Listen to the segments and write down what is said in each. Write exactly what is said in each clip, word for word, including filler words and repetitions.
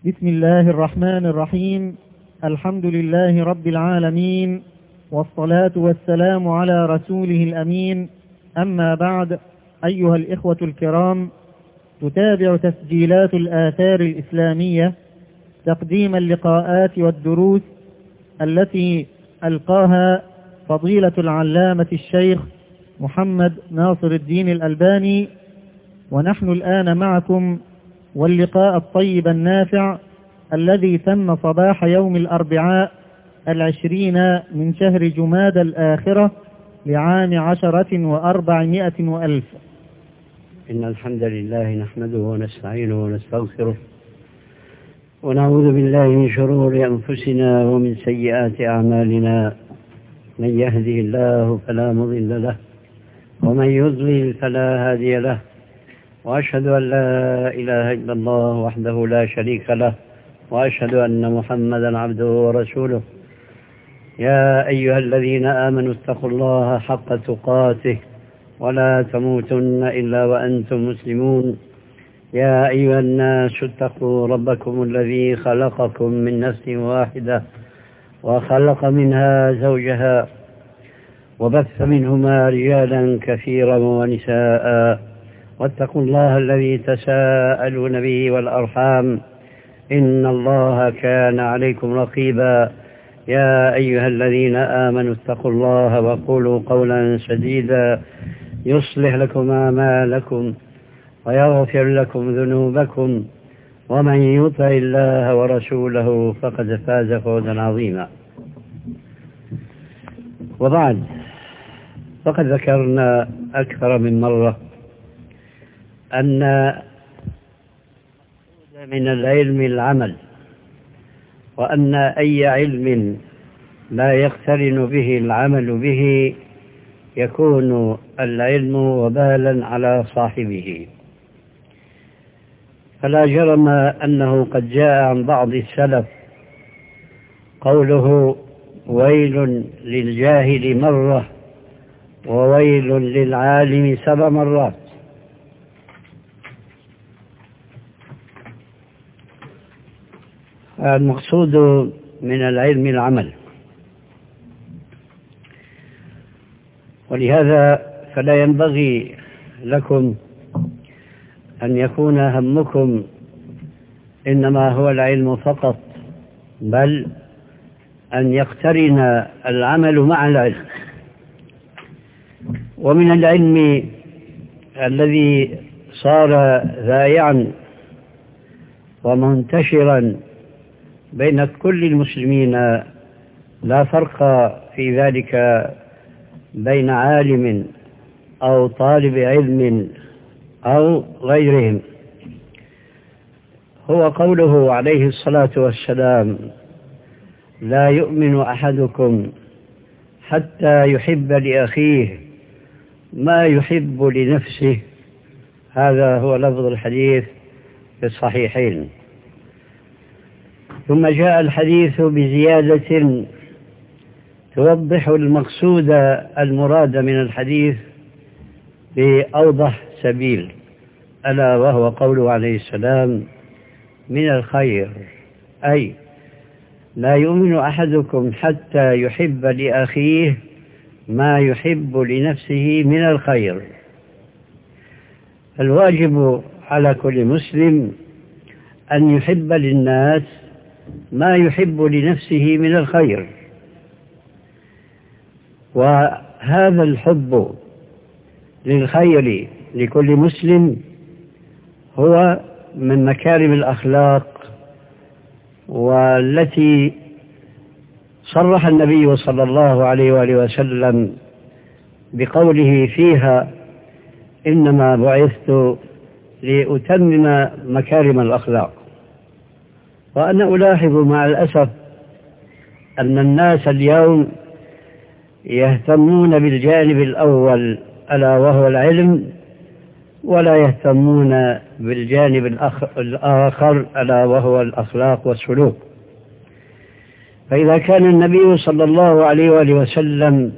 بسم الله الرحمن الرحيم. الحمد لله رب العالمين، والصلاة والسلام على رسوله الأمين. أما بعد، أيها الإخوة الكرام، تتابع تسجيلات الآثار الإسلامية تقديم اللقاءات والدروس التي ألقاها فضيلة العلامة الشيخ محمد ناصر الدين الألباني، ونحن الآن معكم واللقاء الطيب النافع الذي تم صباح يوم الأربعاء العشرين من شهر جماد الآخرة لعام عشرة وأربعمائة وألف. إن الحمد لله نحمده ونستعينه ونستغفره ونعوذ بالله من شرور أنفسنا ومن سيئات أعمالنا. من يهده الله فلا مضل له ومن يضلل فلا هادي له، وأشهد أن لا إله إلا الله وحده لا شريك له، وأشهد أن محمدا عبده ورسوله. يا أيها الذين آمنوا اتقوا الله حق تقاته ولا تموتن إلا وأنتم مسلمون. يا أيها الناس اتقوا ربكم الذي خلقكم من نفس واحدة وخلق منها زوجها وبث منهما رجالا كثيرا ونساء، واتقوا الله الذي تساءلون به والأرحام إن الله كان عليكم رقيبا. يا أيها الذين آمنوا اتقوا الله وقولوا قولا سديدا يصلح لكم أعمالكم ويغفر لكم ذنوبكم، ومن يطع الله ورسوله فقد فاز فوزا عظيما. وبعد، فقد ذكرنا أكثر من مرة أن من العلم العمل، وأن أي علم لا يقترن به العمل به يكون العلم وبالا على صاحبه. فلا جرم أنه قد جاء عن بعض السلف قوله: ويل للجاهل مرة وويل للعالم سبع مرات. المقصود من العلم العمل، ولهذا فلا ينبغي لكم أن يكون همكم إنما هو العلم فقط، بل أن يقترن العمل مع العلم. ومن العلم الذي صار ذائعا ومنتشرا بين كل المسلمين، لا فرق في ذلك بين عالم أو طالب علم أو غيرهم، هو قوله عليه الصلاة والسلام: لا يؤمن أحدكم حتى يحب لأخيه ما يحب لنفسه. هذا هو لفظ الحديث في الصحيحين. ثم جاء الحديث بزيادة توضح المقصود المراد من الحديث بأوضح سبيل، ألا وهو قوله عليه السلام: من الخير، أي لا يؤمن أحدكم حتى يحب لأخيه ما يحب لنفسه من الخير. الواجب على كل مسلم أن يحب للناس ما يحب لنفسه من الخير، وهذا الحب للخير لكل مسلم هو من مكارم الأخلاق، والتي صرح النبي صلى الله عليه وآله وسلم بقوله فيها: إنما بعثت لأتمم مكارم الأخلاق. وأنا ألاحظ مع الأسف أن الناس اليوم يهتمون بالجانب الأول ألا وهو العلم، ولا يهتمون بالجانب الآخر ألا وهو الأخلاق والسلوك. فإذا كان النبي صلى الله عليه وآله وسلم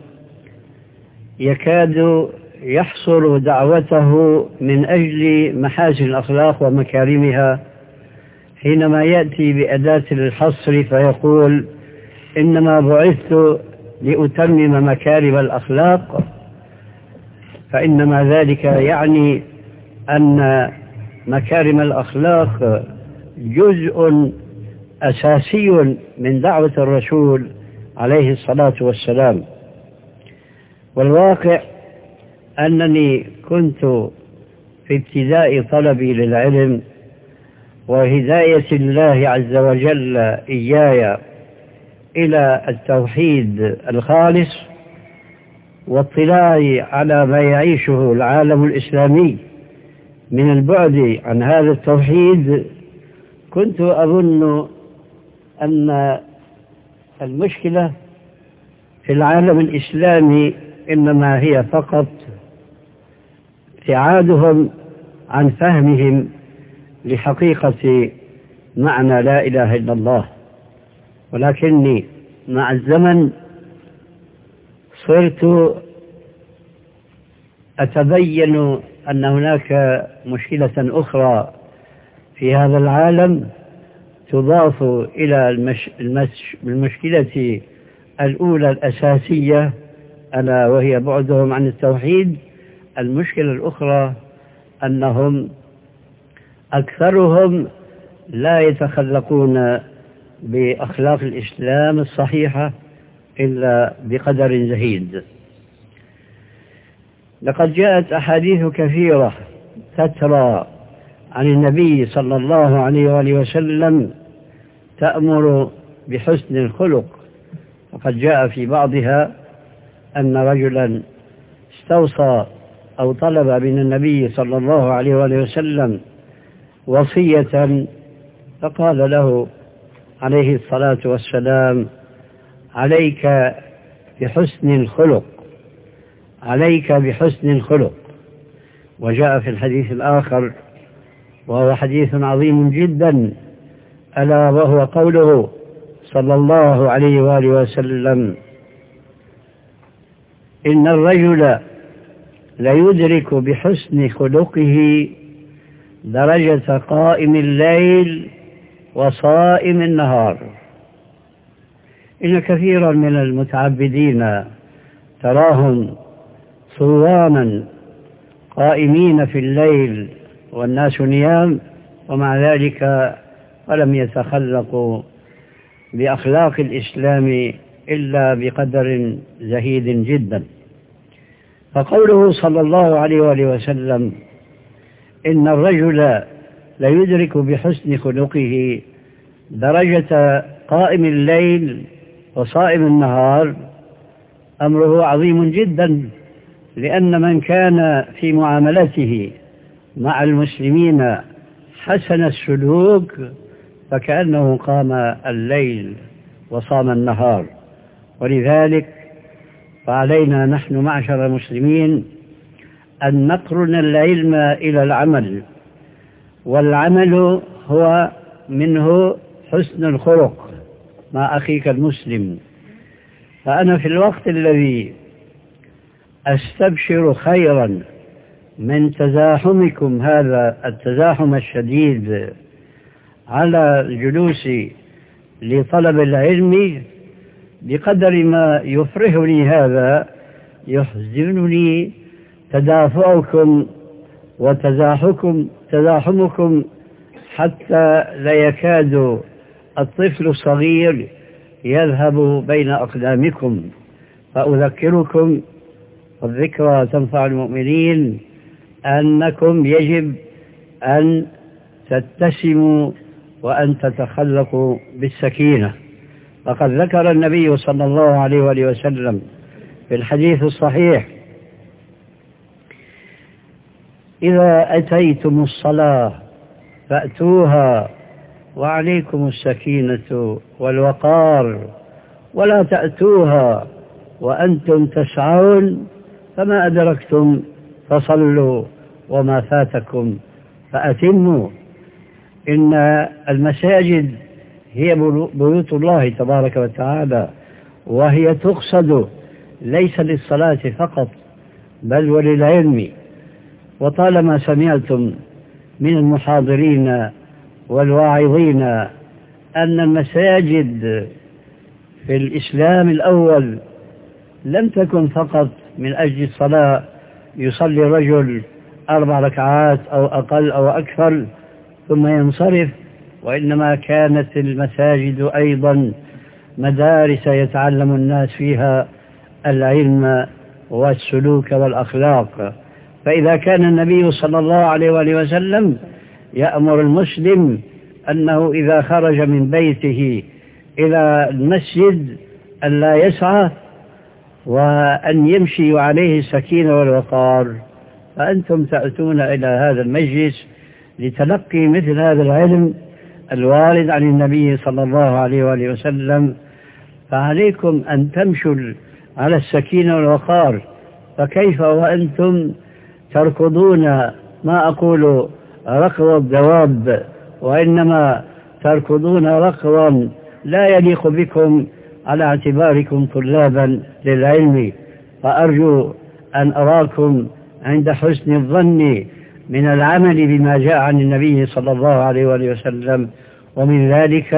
يكاد يحصر دعوته من أجل محاسن الأخلاق ومكارمها، حينما يأتي بأداة الحصر فيقول إنما بعثت لأتمم مكارم الأخلاق، فإنما ذلك يعني أن مكارم الأخلاق جزء أساسي من دعوة الرسول عليه الصلاة والسلام. والواقع أنني كنت في ابتداء طلبي للعلم وهداية الله عز وجل إياي إلى التوحيد الخالص واطلاعي على ما يعيشه العالم الإسلامي من البعد عن هذا التوحيد، كنت أظن أن المشكلة في العالم الإسلامي إنما هي فقط ابتعادهم عن فهمهم لحقيقة معنى لا إله إلا الله. ولكني مع الزمن صرت أتبين أن هناك مشكلة أخرى في هذا العالم تضاف إلى المش... المش... المشكلة الأولى الأساسية، ألا وهي بعدهم عن التوحيد. المشكلة الأخرى أنهم أكثرهم لا يتخلقون بأخلاق الإسلام الصحيحة إلا بقدر زهيد. لقد جاءت أحاديث كثيرة تترى عن النبي صلى الله عليه وآله وسلم تأمر بحسن الخلق، وقد جاء في بعضها أن رجلا استوصى أو طلب من النبي صلى الله عليه وآله وسلم وصية، فقال له عليه الصلاة والسلام: عليك بحسن الخلق، عليك بحسن الخلق. وجاء في الحديث الآخر وهو حديث عظيم جدا، ألا وهو قوله صلى الله عليه وآله وسلم: إن الرجل ليدرك بحسن خلقه درجة قائم الليل وصائم النهار. إن كثيرا من المتعبدين تراهم صواما قائمين في الليل والناس نيام، ومع ذلك ولم يتخلقوا بأخلاق الإسلام إلا بقدر زهيد جدا. فقوله صلى الله عليه وآله وسلم: إن الرجل ليدرك بحسن خلقه درجة قائم الليل وصائم النهار، أمره عظيم جدا، لأن من كان في معاملته مع المسلمين حسن السلوك فكأنه قام الليل وصام النهار. ولذلك فعلينا نحن معشر المسلمين أن نقرن العلم إلى العمل، والعمل هو منه حسن الخلق مع أخيك المسلم. فأنا في الوقت الذي أستبشر خيرا من تزاحمكم هذا التزاحم الشديد على الجلوس لطلب العلم، بقدر ما يفرحني هذا يحزنني تدافعكم وتزاحمكم تزاحمكم حتى لا يكاد الطفل الصغير يذهب بين أقدامكم. فأذكركم، والذكرى تنفع المؤمنين، أنكم يجب أن تتسموا وأن تتخلقوا بالسكينة. فقد ذكر النبي صلى الله عليه وآله وسلم في الحديث الصحيح: إذا أتيتم الصلاة فأتوها وعليكم السكينة والوقار، ولا تأتوها وأنتم تسعون، فما أدركتم فصلوا وما فاتكم فأتموا. إن المساجد هي بيوت الله تبارك وتعالى، وهي تقصد ليس للصلاة فقط بل وللعلم. وطالما سمعتم من المحاضرين والواعظين أن المساجد في الإسلام الأول لم تكن فقط من أجل الصلاة، يصلي الرجل أربع ركعات أو أقل أو أكثر ثم ينصرف، وإنما كانت المساجد أيضا مدارس يتعلم الناس فيها العلم والسلوك والأخلاق. فإذا كان النبي صلى الله عليه وآله وسلم يأمر المسلم أنه إذا خرج من بيته إلى المسجد أن لا يسعى وأن يمشي عليه السكينة والوقار، فأنتم تأتون إلى هذا المجلس لتلقي مثل هذا العلم الوارد عن النبي صلى الله عليه وآله وسلم، فعليكم أن تمشوا على السكينة والوقار. فكيف وأنتم تركضون، ما أقول ركض الدواب، وإنما تركضون ركضا لا يليق بكم على اعتباركم طلابا للعلم. فأرجو أن أراكم عند حسن الظن من العمل بما جاء عن النبي صلى الله عليه وآله وسلم، ومن ذلك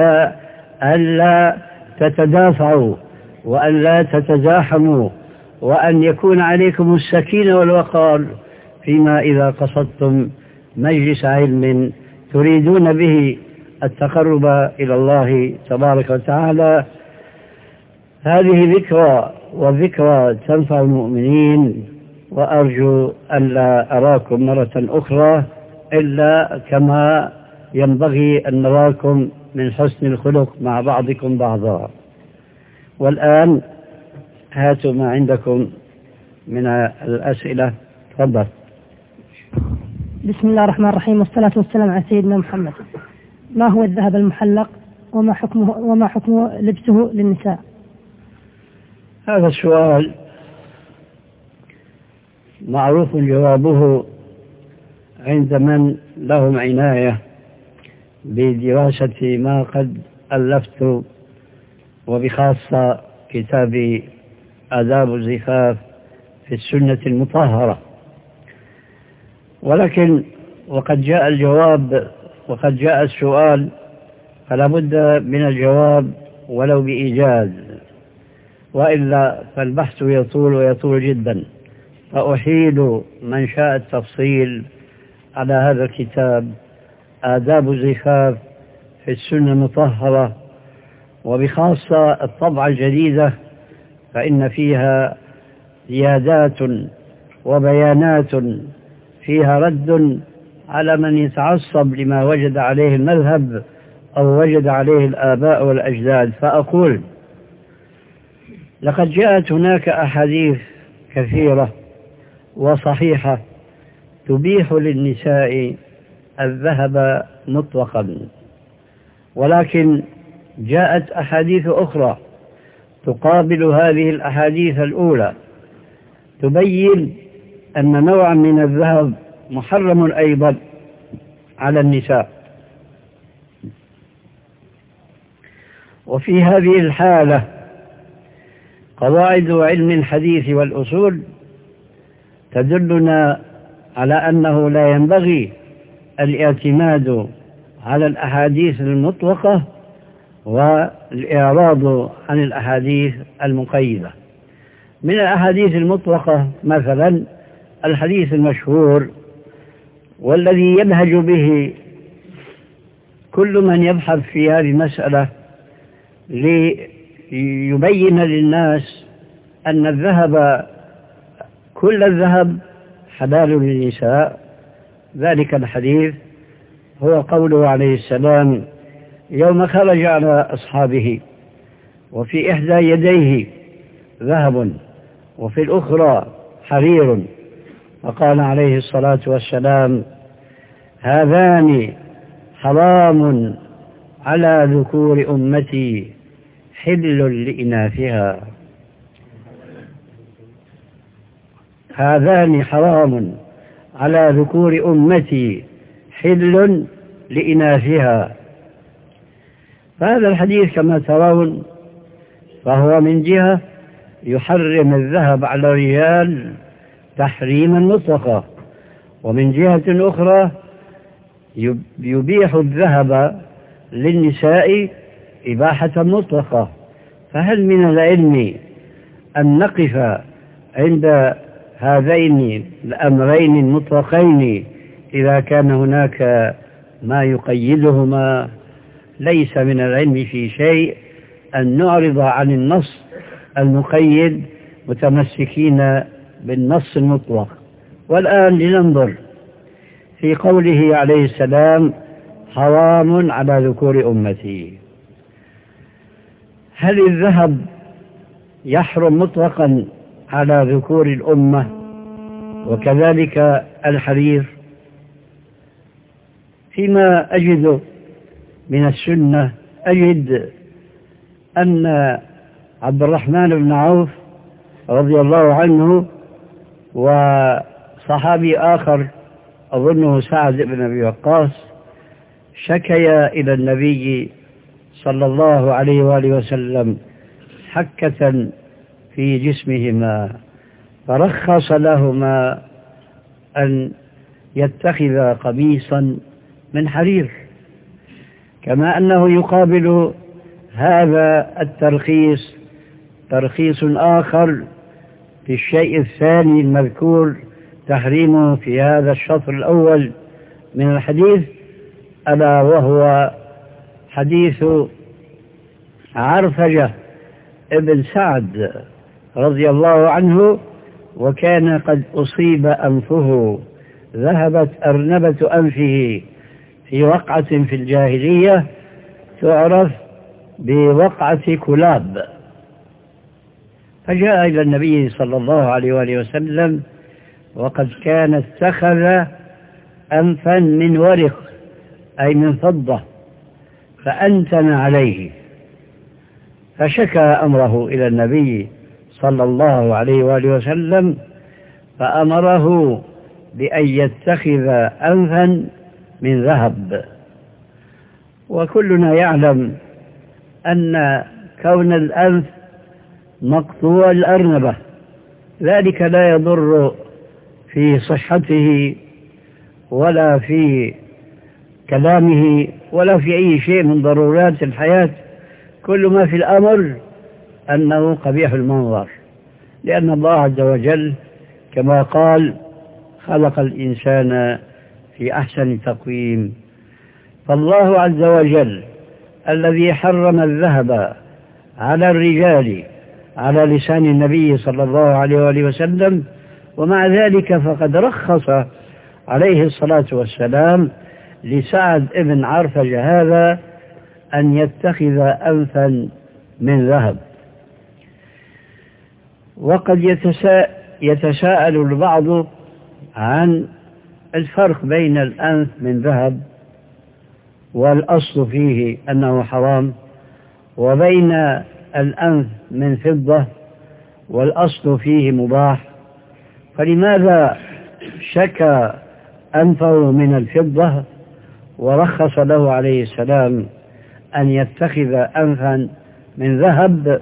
ألا تتدافعوا وألا تتزاحموا، وأن يكون عليكم السكينة والوقار فيما إذا قصدتم مجلس علم تريدون به التقرب إلى الله تبارك وتعالى. هذه ذكرى، والذكرى تنفع المؤمنين، وأرجو ألا أراكم مرة أخرى إلا كما ينبغي أن نراكم من حسن الخلق مع بعضكم بعضا. والآن هاتوا ما عندكم من الأسئلة. تفضل. بسم الله الرحمن الرحيم، والصلاة والسلام على سيدنا محمد. ما هو الذهب المحلق وما حكمه وما حكم لبسه للنساء؟ هذا السؤال معروف جوابه عند من لهم عناية بدراسة ما قد ألفت، وبخاصة كتاب آداب الزفاف في السنة المطهرة. ولكن وقد جاء الجواب وقد جاء السؤال، فلا بد من الجواب ولو بإيجاز، وإلا فالبحث يطول ويطول جدا. فأحيل من شاء التفصيل على هذا الكتاب آداب الزفاف في السنة المطهرة، وبخاصة الطبعة الجديدة، فإن فيها زيادات وبيانات فيها رد على من يتعصب لما وجد عليه المذهب أو وجد عليه الآباء والأجداد. فأقول لقد جاءت هناك أحاديث كثيرة وصحيحة تبيح للنساء الذهب مطلقا، ولكن جاءت أحاديث أخرى تقابل هذه الأحاديث الأولى تبين أن نوعا من الذهب محرم أيضا على النساء. وفي هذه الحالة قواعد علم الحديث والأصول تدلنا على أنه لا ينبغي الاعتماد على الأحاديث المطلقة والإعراض عن الأحاديث المقيدة. من الأحاديث المطلقة مثلا الحديث المشهور والذي ينهج به كل من يبحث في هذه المسألة ليبين للناس أن الذهب كل الذهب حلال للنساء. ذلك الحديث هو قوله عليه السلام يوم خرج على أصحابه وفي إحدى يديه ذهب وفي الأخرى حرير، فقال عليه الصلاة والسلام هذان حرام على ذكور أمتي حل لإناثها. هذان حرام على ذكور أمتي حل لإناثها. فهذا الحديث كما ترون فهو من جهة يحرم الذهب على الرجال تحريما مطلقا، ومن جهة أخرى يبيح الذهب للنساء إباحة مطلقة، فهل من العلم أن نقف عند هذين الأمرين المطلقين إذا كان هناك ما يقيدهما؟ ليس من العلم في شيء أن نعرض عن النص المقيد متمسكين بالنص المطلق. والآن لننظر في قوله عليه السلام: حرام على ذكور أمتي. هل الذهب يحرم مطلقا على ذكور الأمة وكذلك الحرير؟ فيما أجد من السنة أجد أن عبد الرحمن بن عوف رضي الله عنه وصحابي آخر أظنه سعد بن أبي وقاص شكيا إلى النبي صلى الله عليه وآله وسلم حكة في جسمهما، فرخص لهما أن يتخذ قميصا من حرير، كما أنه يقابل هذا الترخيص ترخيص آخر في الشيء الثاني المذكور تحريمه في هذا الشطر الأول من الحديث، ألا وهو حديث عرفجة ابن سعد رضي الله عنه، وكان قد أصيب أنفه، ذهبت أرنبة أنفه في وقعة في الجاهلية تعرف بوقعة كلاب، فجاء إلى النبي صلى الله عليه وآله وسلم وقد كان اتخذ أنفا من ورق أي من فضة فأنتن عليه، فشكى أمره إلى النبي صلى الله عليه وآله وسلم فأمره بأن يتخذ أنفا من ذهب. وكلنا يعلم أن كون الأنف مقطوع الأرنبة ذلك لا يضر في صحته ولا في كلامه ولا في أي شيء من ضرورات الحياة، كل ما في الأمر أنه قبيح المنظر، لأن الله عز وجل كما قال: خلق الإنسان في أحسن تقويم. فالله عز وجل الذي حرم الذهب على الرجال على لسان النبي صلى الله عليه وآله وسلم، ومع ذلك فقد رخص عليه الصلاة والسلام لسعد ابن عرفج هذا أن يتخذ أنفا من ذهب. وقد يتساءل, يتساءل البعض عن الفرق بين الأنف من ذهب والأصل فيه أنه حرام، وبين الأنف من فضة والأصل فيه مباح، فلماذا شكى أنفه من الفضة ورخص له عليه السلام أن يتخذ أنفا من ذهب؟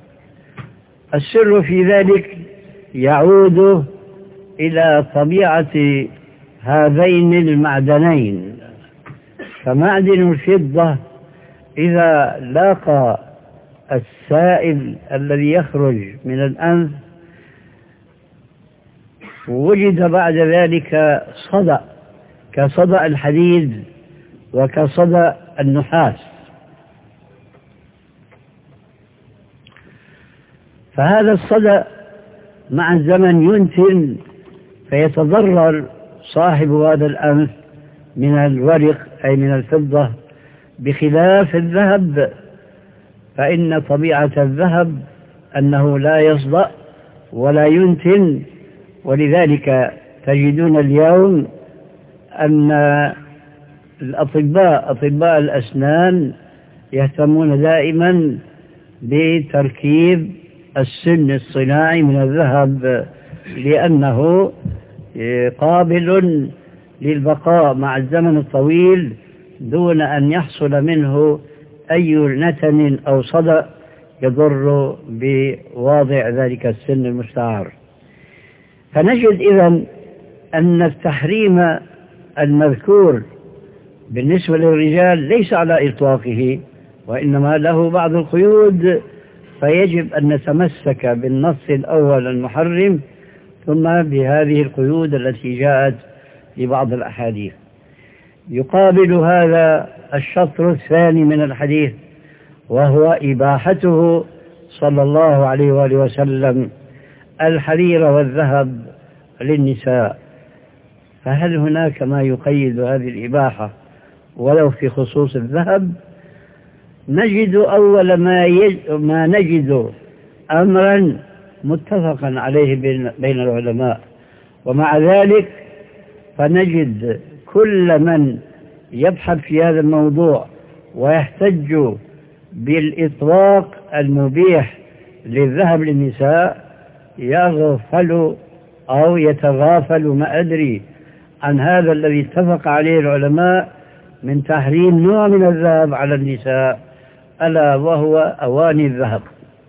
السر في ذلك يعود إلى طبيعة هذين المعدنين، فمعدن الفضة إذا لاقى السائل الذي يخرج من الأنف وجد بعد ذلك صدأ كصدأ الحديد وكصدأ النحاس، فهذا الصدأ مع الزمن ينتن فيتضرر صاحب هذا الأنف من الورق أي من الفضة، بخلاف الذهب فإن طبيعة الذهب أنه لا يصدأ ولا ينتن. ولذلك تجدون اليوم أن الأطباء أطباء الأسنان يهتمون دائما بتركيب السن الصناعي من الذهب، لأنه قابل للبقاء مع الزمن الطويل دون أن يحصل منه أي نتن أو صدأ يضر بواضع ذلك السن المستعار. فنجد إذن أن التحريم المذكور بالنسبة للرجال ليس على إطلاقه، وإنما له بعض القيود، فيجب أن نتمسك بالنص الأول المحرم ثم بهذه القيود التي جاءت في بعض الأحاديث. يقابل هذا الشطر الثاني من الحديث، وهو إباحته صلى الله عليه وآله وسلم الحرير والذهب للنساء. فهل هناك ما يقيد هذه الإباحة ولو في خصوص الذهب؟ نجد أول ما, يج... ما نجد أمرا متفقا عليه بين, بين العلماء، ومع ذلك فنجد كل من يبحث في هذا الموضوع ويحتج بالإطلاق المبيح للذهب للنساء يغفل أو يتغافل ما أدري عن هذا الذي اتفق عليه العلماء من تحريم نوع من الذهب على النساء، ألا وهو أواني الذهب.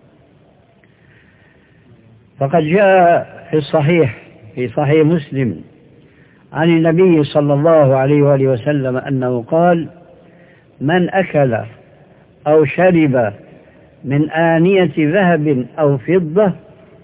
فقد جاء في الصحيح في صحيح مسلم عن النبي صلى الله عليه وآله وسلم أنه قال: من أكل أو شرب من آنية ذهب أو فضة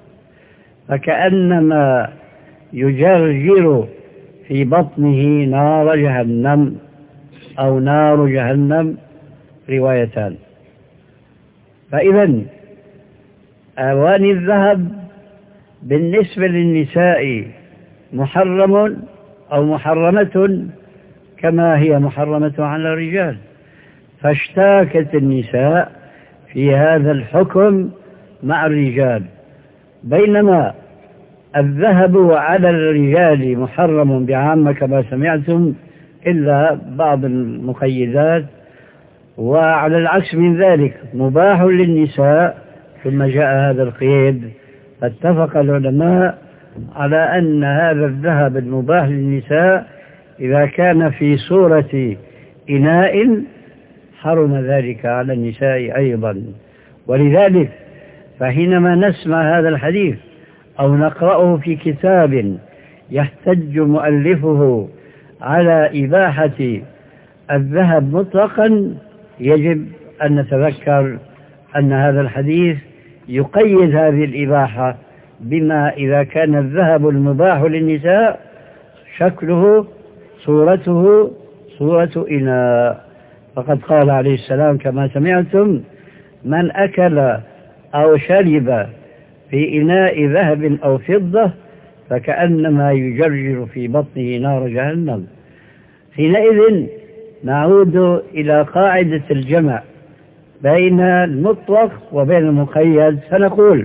فكأنما يجرجر في بطنه نار جهنم أو نار جهنم، روايتان. فإذا أواني الذهب بالنسبة للنساء محرم أو محرمة كما هي محرمة على الرجال، فاشتاكت النساء في هذا الحكم مع الرجال، بينما الذهب على الرجال محرم بعامة كما سمعتم إلا بعض المقيدات، وعلى العكس من ذلك مباح للنساء ثم جاء هذا القيد. فاتفق العلماء على أن هذا الذهب المباح للنساء إذا كان في صورة إناء حرم ذلك على النساء أيضا. ولذلك فحينما نسمع هذا الحديث أو نقرأه في كتاب يحتج مؤلفه على إباحة الذهب مطلقا يجب أن نتذكر أن هذا الحديث يقيد هذه الإباحة بما إذا كان الذهب المباح للنساء شكله صورته صورة إناء. فقد قال عليه السلام كما سمعتم: من أكل أو شرب في إناء ذهب أو فضة فكأنما يجرجر في بطنه نار جهنم. حينئذ نعود إلى قاعدة الجمع بين المطلق وبين المقيد، فنقول: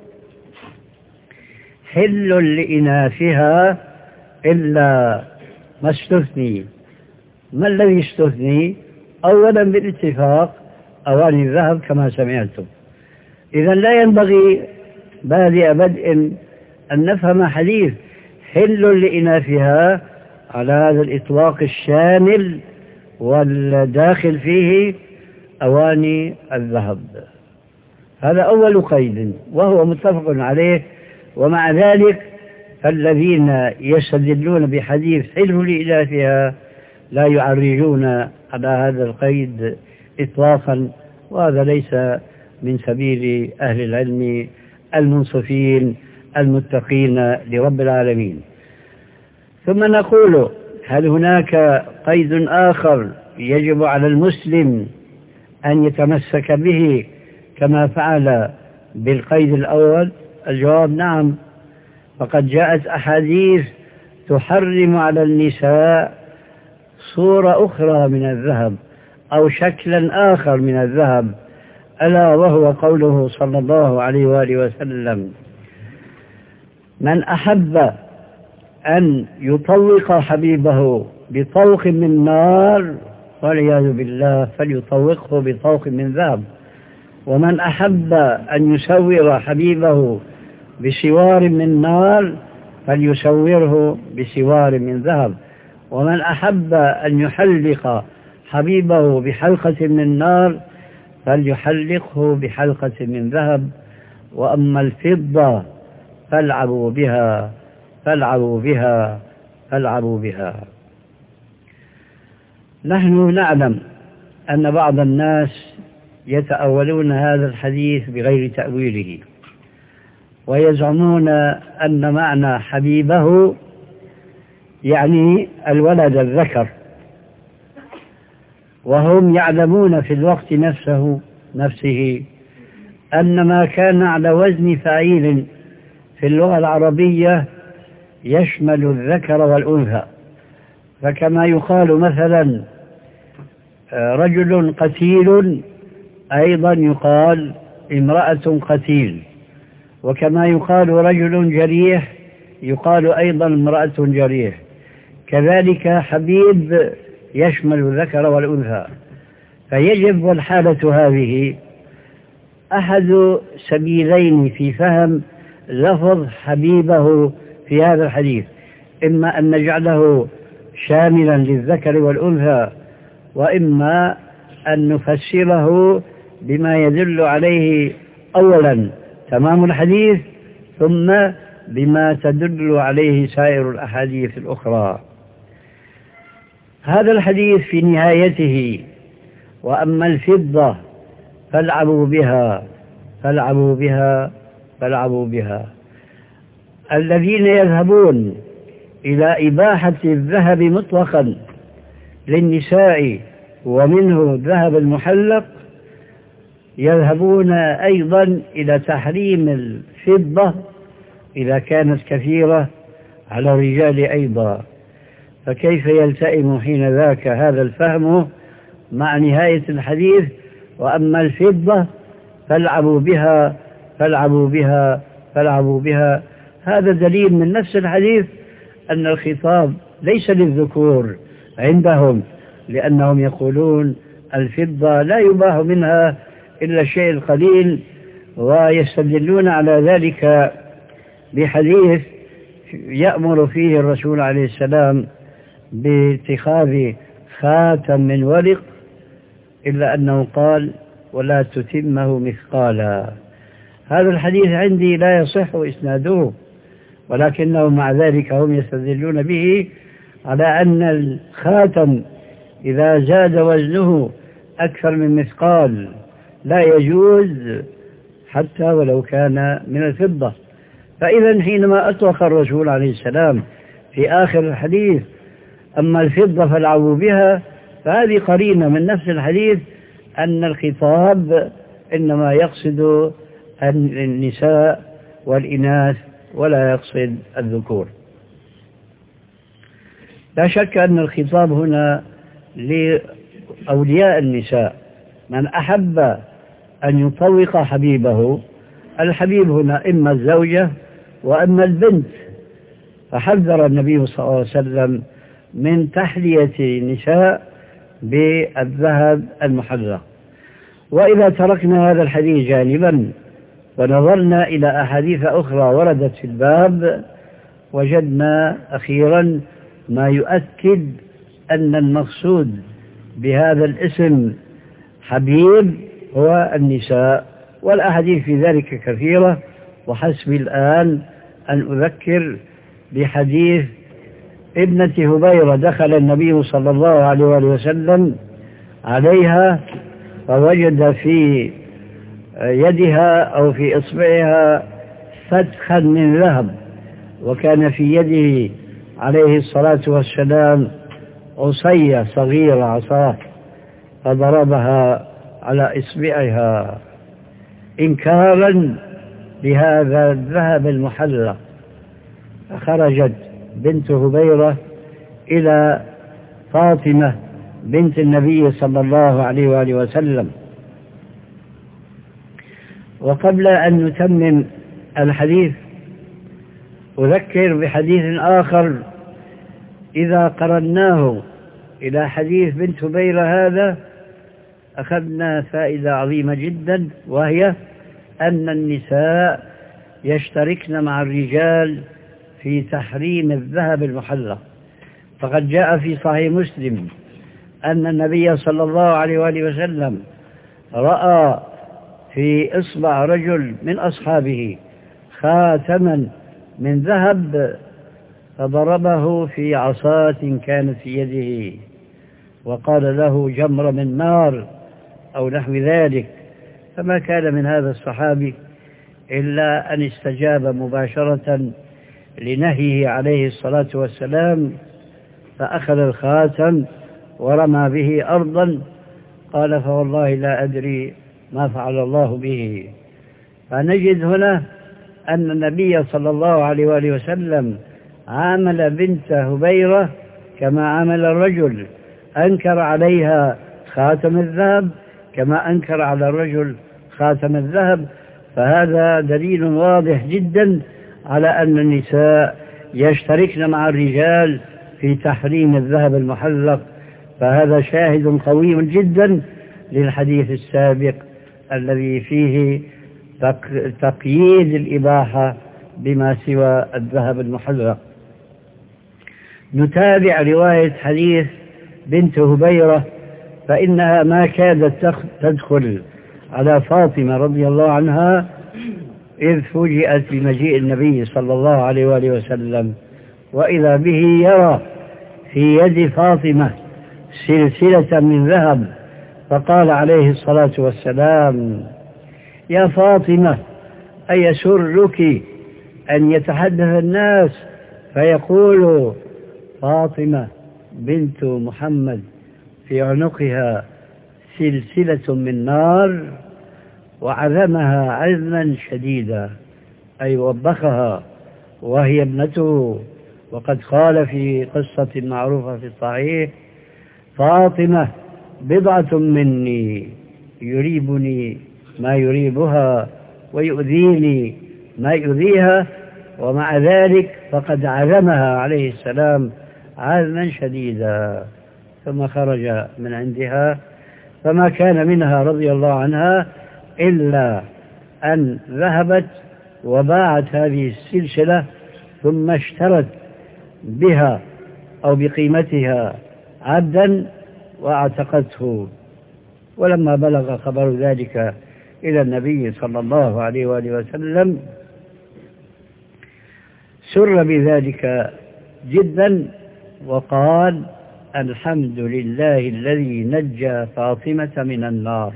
حل لإناثها إلا ما استثني. ما الذي استثني؟ أولا بالاتفاق أواني الذهب كما سمعتم. إذن لا ينبغي بادئ بدء أن نفهم حديث حل لإناثها على هذا الإطلاق الشامل والداخل فيه أواني الذهب. هذا أول قيد وهو متفق عليه. ومع ذلك فالذين يستدلون بحديث حل لإناثها لا يعرجون على هذا القيد إطلاقا، وهذا ليس من سبيل أهل العلم المنصفين المتقين لرب العالمين. ثم نقول: هل هناك قيد آخر يجب على المسلم أن يتمسك به كما فعل بالقيد الأول؟ الجواب: نعم. فقد جاءت أحاديث تحرم على النساء صورة أخرى من الذهب أو شكلا آخر من الذهب، ألا وهو قوله صلى الله عليه وآله وسلم: من أحب أن يطوق حبيبه بطوق من نار والعياذ بالله فليطوقه بطوق من ذهب، ومن أحب أن يسور حبيبه بسوار من نار فليسوره بسوار من ذهب، ومن أحب أن يحلق حبيبه بحلقة من نار فليحلقه بحلقة من ذهب، وأما الفضة فالعبوا بها فالعبوا بها فالعبوا بها. نحن نعلم أن بعض الناس يتأولون هذا الحديث بغير تأويله، ويزعمون أن معنى حبيبه يعني الولد الذكر، وهم يعلمون في الوقت نفسه نفسه أن ما كان على وزن فعيل في اللغة العربية يشمل الذكر والأنثى. فكما يقال مثلا رجل قتيل أيضا يقال امرأة قتيل، وكما يقال رجل جريح يقال أيضا امرأة جريح. كذلك حبيب يشمل الذكر والأنثى. فيجب والحالة هذه أحد سبيلين في فهم لفظ حبيبه في هذا الحديث، إما أن نجعله شاملا للذكر والأنثى، وإما أن نفسره بما يدل عليه أولا تمام الحديث، ثم بما تدل عليه سائر الأحاديث الأخرى. هذا الحديث في نهايته: وأما الفضة فالعبوا بها فالعبوا بها فالعبوا بها. الذين يذهبون إلى إباحة الذهب مطلقا للنساء ومنه الذهب المحلق يذهبون أيضا إلى تحريم الفضة إذا كانت كثيرة على الرجال أيضا. فكيف يلتئم حين ذاك هذا الفهم مع نهاية الحديث: وأما الفضة فالعبوا بها فالعبوا بها فالعبوا بها؟ هذا دليل من نفس الحديث أن الخطاب ليس للذكور عندهم، لأنهم يقولون الفضة لا يباح منها إلا الشيء القليل، ويستدلون على ذلك بحديث يأمر فيه الرسول عليه السلام باتخاذ خاتم من ورق، إلا أنه قال: ولا تتمه مثقالا. هذا الحديث عندي لا يصح إسناده، ولكنه مع ذلك هم يستدلون به على أن الخاتم إذا زاد وزنه أكثر من مثقال لا يجوز حتى ولو كان من الفضة. فإذا حينما أطلق الرسول عليه السلام في آخر الحديث أما الفضة فالعبوا بها، فهذه قرينة من نفس الحديث أن الخطاب إنما يقصد النساء والإناث ولا يقصد الذكور. لا شك أن الخطاب هنا لأولياء النساء، من أحب أن يطوق حبيبه. الحبيب هنا إما الزوجة وإما البنت، فحذر النبي صلى الله عليه وسلم من تحلية النساء بالذهب المحلق. وإذا تركنا هذا الحديث جانبا ونظرنا إلى أحاديث أخرى وردت في الباب، وجدنا أخيرا ما يؤكد أن المقصود بهذا الاسم حبيب هو النساء، والأحاديث في ذلك كثيرة. وحسبي الآن أن أذكر بحديث ابنة هبيرة: دخل النبي صلى الله عليه وسلم عليها فوجد في يدها أو في إصبعها فتخا من ذهب، وكان في يده عليه الصلاة والسلام عصية صغيرة عصاه، فضربها على إصبعها إنكارا بهذا الذهب المحلق. فخرجت بنت هبيرة إلى فاطمة بنت النبي صلى الله عليه وآله وسلم. وقبل أن نتمم الحديث أذكر بحديث آخر إذا قرناه إلى حديث بنت هبيرة هذا أخذنا فائدة عظيمة جدا، وهي أن النساء يشتركن مع الرجال في تحريم الذهب المحلق. فقد جاء في صحيح مسلم أن النبي صلى الله عليه وآله وسلم رأى في إصبع رجل من أصحابه خاتما من ذهب فضربه في عصاة كانت في يده، وقال له جمر من نار أو نحو ذلك، فما كان من هذا الصحابي إلا أن استجاب مباشرة لنهيه عليه الصلاة والسلام، فأخذ الخاتم ورمى به أرضا. قال فوالله لا أدري ما فعل الله به. فنجد هنا أن النبي صلى الله عليه وآله وسلم عامل بنت هبيرة كما عامل الرجل، أنكر عليها خاتم الذهب كما أنكر على الرجل خاتم الذهب. فهذا دليل واضح جدا على أن النساء يشتركن مع الرجال في تحريم الذهب المحلق، فهذا شاهد قوي جدا للحديث السابق الذي فيه تقييد الإباحة بما سوى الذهب المحلق. نتابع رواية حديث بنت هبيرة، فإنها ما كادت تدخل على فاطمة رضي الله عنها إذ فوجئت بمجيء النبي صلى الله عليه وآله وسلم، وإذا به يرى في يد فاطمة سلسلة من ذهب، فقال عليه الصلاة والسلام: يا فاطمة، أيسرك أن يتحدث الناس فيقول فاطمة بنت محمد في عنقها سلسلة من نار؟ وعذمها عزما شديدا، أي وبخها وهي ابنته. وقد قال في قصة معروفة في الصحيح: فاطمة بضعة مني، يريبني ما يريبها ويؤذيني ما يؤذيها، ومع ذلك فقد عزمها عليه السلام عزما شديدا. ثم خرج من عندها، فما كان منها رضي الله عنها إلا أن ذهبت وباعت هذه السلسلة، ثم اشترت بها أو بقيمتها عبدا واعتقته. ولما بلغ خبر ذلك إلى النبي صلى الله عليه وآله وسلم سر بذلك جدا، وقال: الحمد لله الذي نجى فاطمة من النار.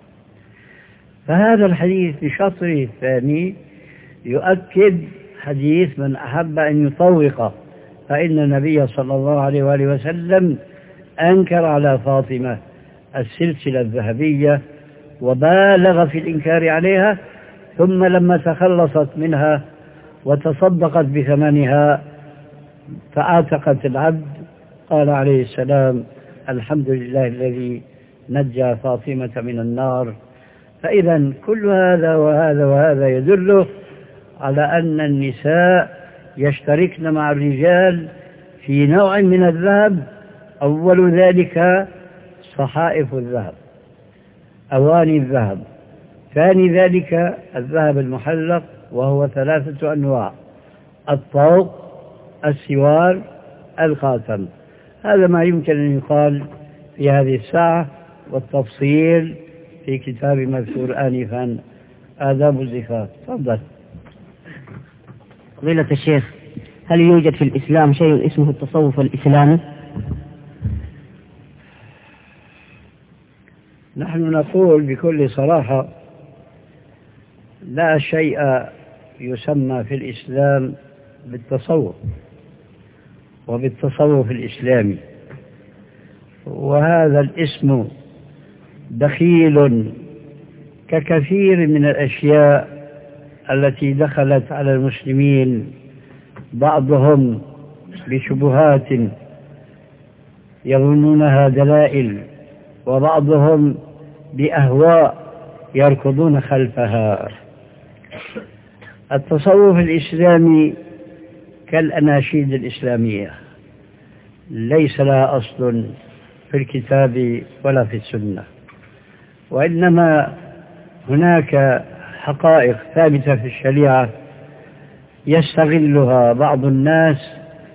فهذا الحديث بشطره الثاني يؤكد حديث من أحب أن يطوق، فإن النبي صلى الله عليه وآله وسلم أنكر على فاطمة السلسلة الذهبية وبالغ في الإنكار عليها، ثم لما تخلصت منها وتصدقت بثمنها فأعتقت العبد قال عليه السلام: الحمد لله الذي نجى فاطمة من النار. فإذا كل هذا وهذا وهذا يدل على أن النساء يشتركن مع الرجال في نوع من الذهب، أول ذلك صحائف الذهب، أواني الذهب، ثاني ذلك الذهب المحلق وهو ثلاثة أنواع: الطوق، السوار، الخاتم. هذا ما يمكن أن يقال في هذه الساعة، والتفصيل في كتاب مذكور آنفا آداب الزفاف. تفضل. فضيلة الشيخ، هل يوجد في الإسلام شيء اسمه التصوف الإسلامي؟ نحن نقول بكل صراحة: لا شيء يسمى في الإسلام بالتصوف وبالتصوف الإسلامي، وهذا الاسم دخيل ككثير من الأشياء التي دخلت على المسلمين، بعضهم بشبهات يظنونها دلائل، وبعضهم بأهواء يركضون خلفها. التصوف الإسلامي كالأناشيد الإسلامية، ليس لها أصل في الكتاب ولا في السنة، وإنما هناك حقائق ثابتة في الشريعة يستغلها بعض الناس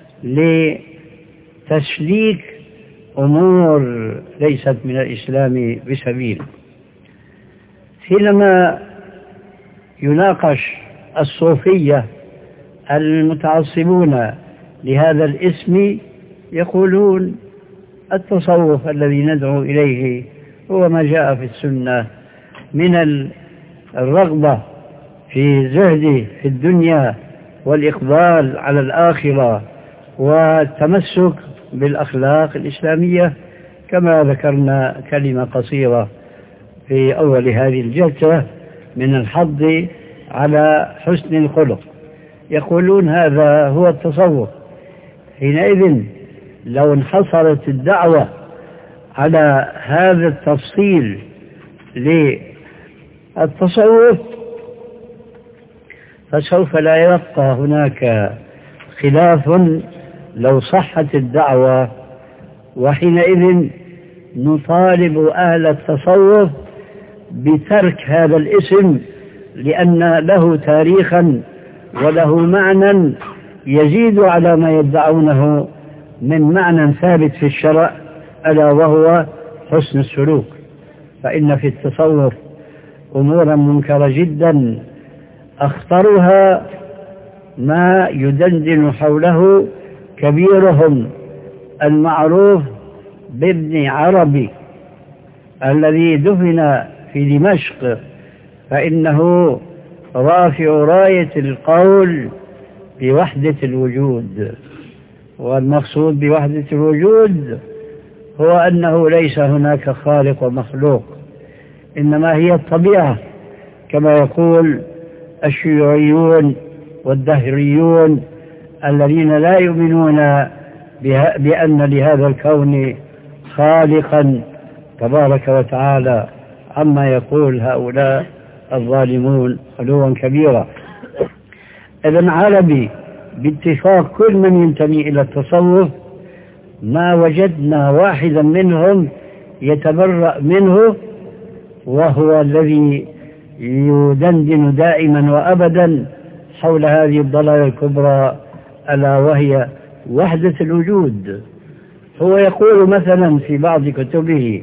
لتسليك أمور ليست من الإسلام بسبيل. حينما يناقش الصوفية المتعصبون لهذا الاسم يقولون التصوف الذي ندعو إليه هو ما جاء في السنة من الرغبة في زهد في الدنيا والإقبال على الآخرة والتمسك بالأخلاق الإسلامية، كما ذكرنا كلمة قصيرة في أول هذه الجلسة من الحض على حسن الخلق. يقولون هذا هو التصوف. حينئذ لو انحصرت الدعوة على هذا التفصيل للتصوف فسوف لا يبقى هناك خلاف لو صحت الدعوة، وحينئذ نطالب أهل التصوف بترك هذا الاسم، لأن له تاريخا وله معنى يزيد على ما يدعونه من معنى ثابت في الشرع، ألا وهو حسن السلوك. فإن في التصوف أمورا منكرة جدا، أخطرها ما يدندن حوله كبيرهم المعروف بابن عربي الذي دفن في دمشق، فإنه رافع راية القول بوحدة الوجود. والمقصود بوحدة الوجود هو أنه ليس هناك خالق ومخلوق، إنما هي الطبيعة، كما يقول الشيوعيون والدهريون الذين لا يؤمنون بأن لهذا الكون خالقا تبارك وتعالى، عما يقول هؤلاء الظالمون علوا كبيرا. ابن عربي باتفاق كل من ينتمي إلى التصوف ما وجدنا واحدا منهم يتبرأ منه، وهو الذي يدندن دائما وأبدا حول هذه الضلالة الكبرى، ألا وهي وحدة الوجود. هو يقول مثلا في بعض كتبه: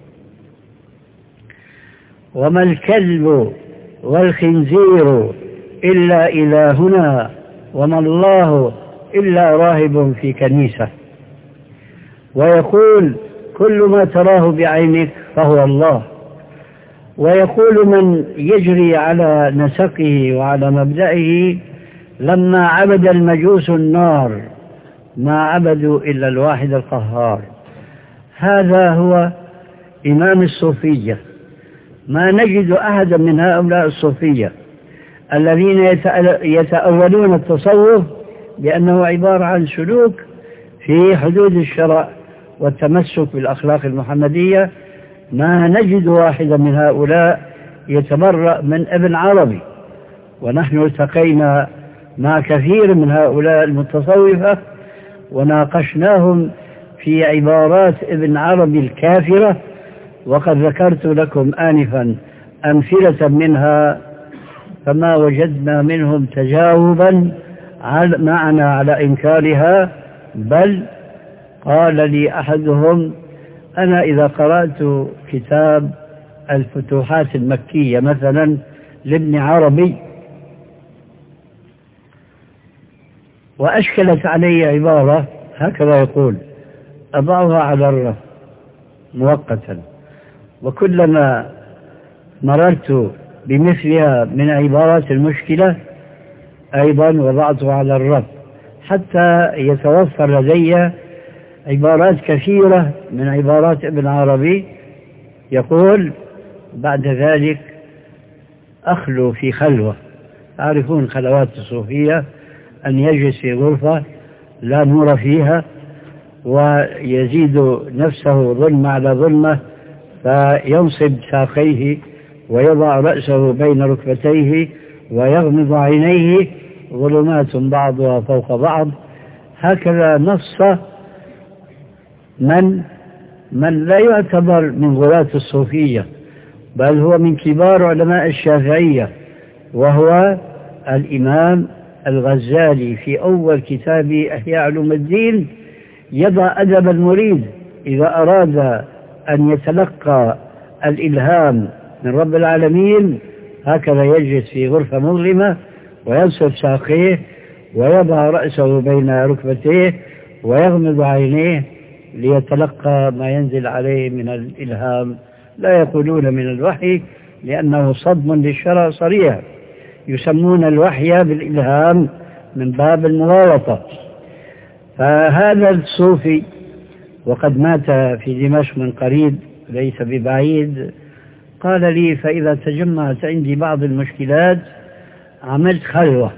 وما الكلب والخنزير إلا إلهنا، وما الله إلا راهب في كنيسة. ويقول: كل ما تراه بعينك فهو الله. ويقول: من يجري على نسقه وعلى مبدئه لما عبد المجوس النار ما عبدوا إلا الواحد القهار. هذا هو إمام الصوفية. ما نجد أحدا من هؤلاء الصوفية الذين يتأولون التصوف بأنه عبارة عن سلوك في حدود الشرع والتمسك بالأخلاق المحمدية، ما نجد واحدا من هؤلاء يتبرأ من ابن عربي. ونحن التقينا مع كثير من هؤلاء المتصوفة وناقشناهم في عبارات ابن عربي الكافرة، وقد ذكرت لكم آنفا أمثلة منها، فما وجدنا منهم تجاوبا معنا على إنكارها. بل قال لي أحدهم: أنا إذا قرأت كتاب الفتوحات المكية مثلا لابن عربي وأشكلت علي عبارة هكذا يقول، أضعها على الرف مؤقتا، وكلما مررت بمثلها من عبارات المشكلة أيضا وضعتها على الرف، حتى يتوفر لدي عبارات كثيرة من عبارات ابن عربي. يقول بعد ذلك: أخلو في خلوة. تعرفون خلوات الصوفية أن يجلس في غرفة لا نور فيها ويزيد نفسه ظلمة على ظلمة، فينصب ساقيه ويضع رأسه بين ركبتيه ويغمض عينيه، ظلمات بعضها فوق بعض. هكذا نص من من لا يعتبر من غلاة الصوفية، بل هو من كبار علماء الشافعية، وهو الإمام الغزالي في أول كتاب إحياء علوم الدين. يضع أدب المريد إذا أراد أن يتلقى الإلهام من رب العالمين، هكذا يجلس في غرفة مظلمة وينصب ساقيه ويضع رأسه بين ركبتيه ويغمض عينيه ليتلقى ما ينزل عليه من الإلهام، لا يقولون من الوحي لأنه صدم للشرع صريح، يسمون الوحي بالإلهام من باب المغالطة. فهذا الصوفي وقد مات في دمشق من قريب ليس ببعيد قال لي: فإذا تجمعت عندي بعض المشكلات عملت خلوة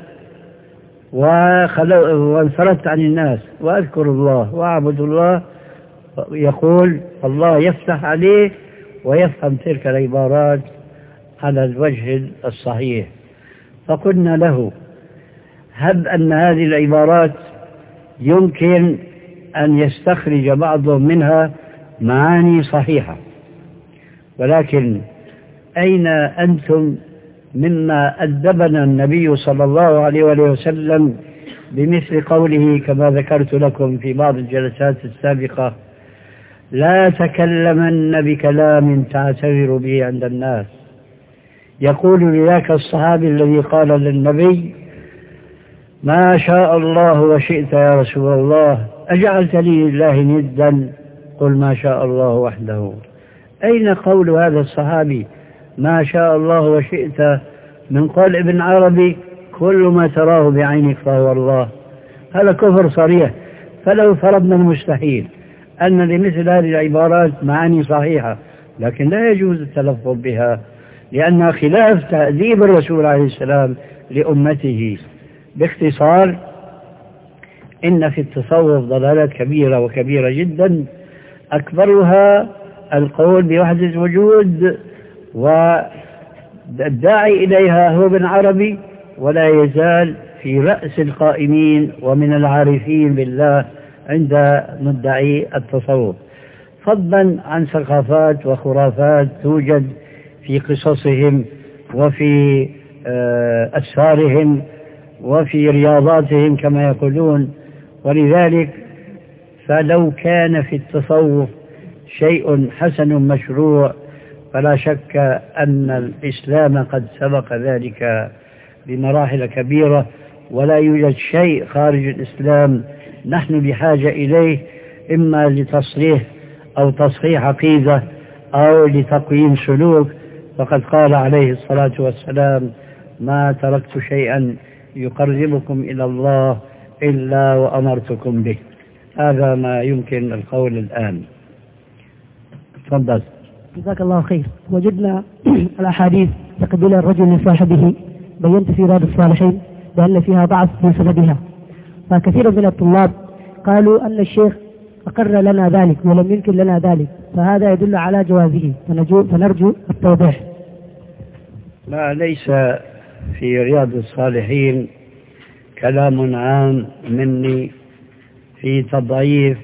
وانفردت عن الناس وأذكر الله وأعبد الله، يقول الله يفتح عليه ويفهم تلك العبارات على الوجه الصحيح. فقلنا له: هب أن هذه العبارات يمكن أن يستخرج بعضهم منها معاني صحيحة، ولكن أين أنتم مما أدبنا النبي صلى الله عليه وسلم بمثل قوله كما ذكرت لكم في بعض الجلسات السابقة: لا تكلمن بكلام تعتذر به عند الناس. يقول لذاك الصحابي الذي قال للنبي: ما شاء الله وشئت يا رسول الله، أجعلت لي لله ندا؟ قل ما شاء الله وحده. أين قول هذا الصحابي ما شاء الله وشئت من قول ابن عربي كل ما تراه بعينك فهو الله؟ هذا كفر صريح. فلو فرضنا المستحيل أن لمثل هذه العبارات معاني صحيحة لكن لا يجوز التلفظ بها لأنها خلاف تأديب الرسول عليه السلام لأمته. باختصار، إن في التصوف ضلالات كبيرة وكبيرة جدا، أكبرها القول بوحدة الوجود، والداعي إليها هو ابن عربي، ولا يزال في رأس القائمين ومن العارفين بالله عند مدعي التصوف، فضلا عن ثقافات وخرافات توجد في قصصهم وفي أسفارهم وفي رياضاتهم كما يقولون. ولذلك فلو كان في التصوف شيء حسن مشروع فلا شك أن الإسلام قد سبق ذلك بمراحل كبيرة، ولا يوجد شيء خارج الإسلام نحن بحاجة إليه، إما لتصليح أو تصحيح عقيدة أو لتقويم سلوك. فقد قال عليه الصلاة والسلام: ما تركت شيئا يقربكم إلى الله إلا وأمرتكم به. هذا ما يمكن القول الآن. تفضل. جزاك الله خير. وجدنا الأحاديث تقبل الرجل لصاحبه بينت في رياض الصالحين بأن فيها ضعف من سببها، فكثير من الطلاب قالوا أن الشيخ أقر لنا ذلك ولم ينكر لنا ذلك، فهذا يدل على جوازه، فنرجو التوضيح. لا، ليس في رياض الصالحين كلام عام مني في تضعيف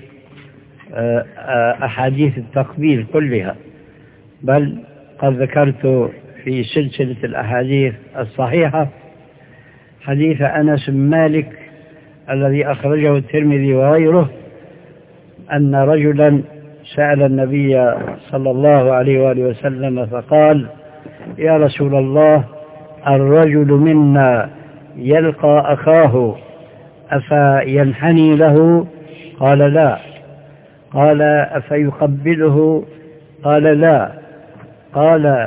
أحاديث التقبيل كلها، بل قد ذكرت في سلسلة الأحاديث الصحيحة حديث أنس بن مالك الذي أخرجه الترمذي وغيره، أن رجلا سأل النبي صلى الله عليه وآله وسلم فقال: يا رسول الله، الرجل منا يلقى أخاه أفينحني له؟ قال: لا. قال: أفيقبله؟ قال: لا. قال: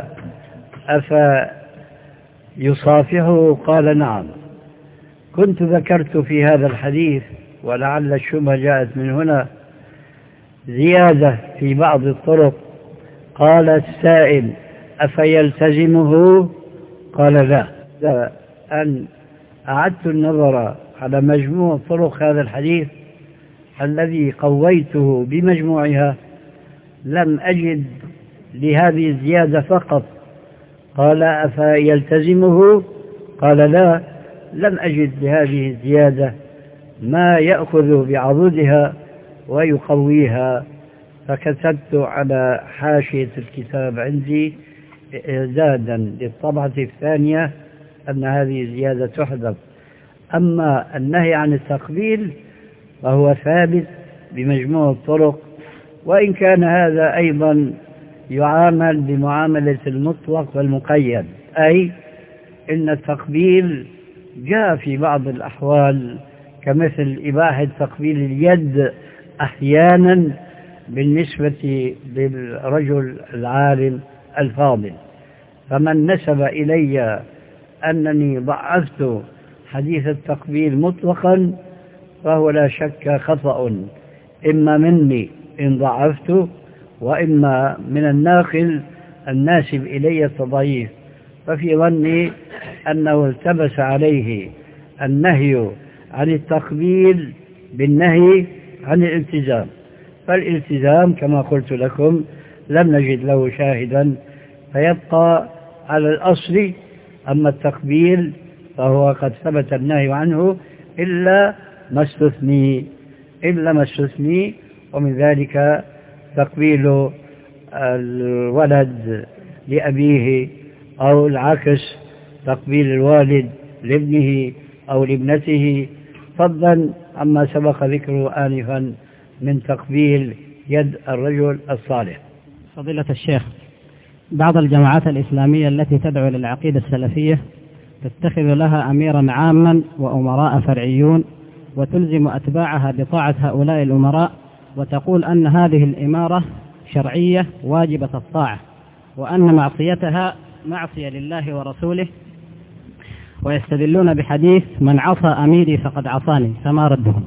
أفيصافحه؟ قال: نعم. كنت ذكرت في هذا الحديث، ولعل الشبهة جاءت من هنا، زيادة في بعض الطرق. قال السائل: أفيلتزمه؟ قال: لا. أن أعدت النظر على مجموع طرق هذا الحديث الذي قويته بمجموعها، لم أجد لهذه الزيادة فقط قال أفيلتزمه؟ قال: لا. لم أجد لهذه الزيادة ما يأخذ بعضدها ويقويها، فكتبت على حاشية الكتاب عندي إعدادا للطبعة الثانية أن هذه الزيادة تحذف. أما النهي عن التقبيل فهو ثابت بمجموع الطرق، وإن كان هذا أيضا يعامل بمعاملة المطلق والمقيد، أي إن التقبيل جاء في بعض الأحوال كمثل إباحة تقبيل اليد أحيانا بالنسبة للرجل العالم الفاضل. فمن نسب إلي أنني ضعفت حديث التقبيل مطلقا فهو لا شك خطأ، إما مني إن ضعفت، وإما من الناقل الناسب إلي التضعيف. ففي ظني أنه التبس عليه النهي عن التقبيل بالنهي عن الالتزام، فالالتزام كما قلت لكم لم نجد له شاهدا، فيبقى على الأصل. أما التقبيل فهو قد ثبت النهي عنه إلا ما استثني إلا ما استثني ومن ذلك تقبيل الولد لأبيه، أو العكس تقبيل الوالد لابنه أو لابنته، فضلا عما سبق ذكره آنفا من تقبيل يد الرجل الصالح. فضيلة الشيخ، بعض الجماعات الإسلامية التي تدعو للعقيدة السلفية تتخذ لها أميرا عاما وأمراء فرعيون، وتلزم أتباعها بطاعة هؤلاء الأمراء، وتقول أن هذه الإمارة شرعية واجبة الطاعة، وأن معصيتها معصية لله ورسوله، ويستدلون بحديث من عصى أميري فقد عصاني، فما ردهم؟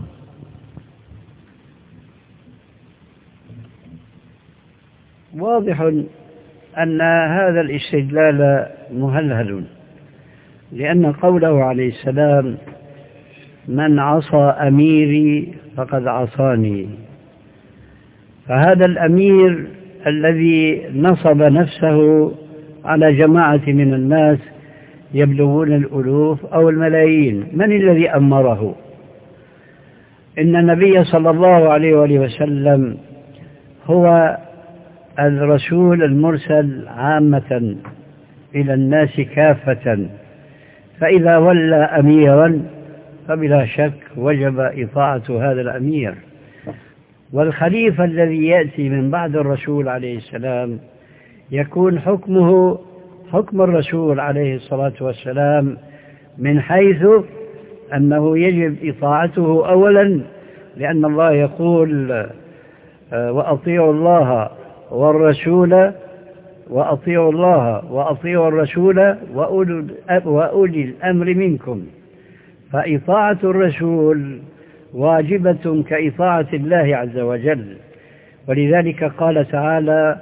واضح أن هذا الاستدلال مهلهل، لأن قوله عليه السلام من عصى أميري فقد عصاني، فهذا الأمير الذي نصب نفسه على جماعة من الناس يبلغون الألوف أو الملايين، من الذي أمره؟ إن النبي صلى الله عليه وآله وسلم هو الرسول المرسل عامة إلى الناس كافة، فإذا ولى أميرا فبلا شك وجب إطاعة هذا الأمير. والخليفة الذي يأتي من بعد الرسول عليه السلام يكون حكمه حكم الرسول عليه الصلاة والسلام، من حيث أنه يجب إطاعته أولا، لأن الله يقول وأطيعوا الله والرسول وأطيعوا الله وأطيعوا الرسول وأولي الأمر منكم، فإطاعة الرسول واجبة كإطاعة الله عز وجل. ولذلك قال تعالى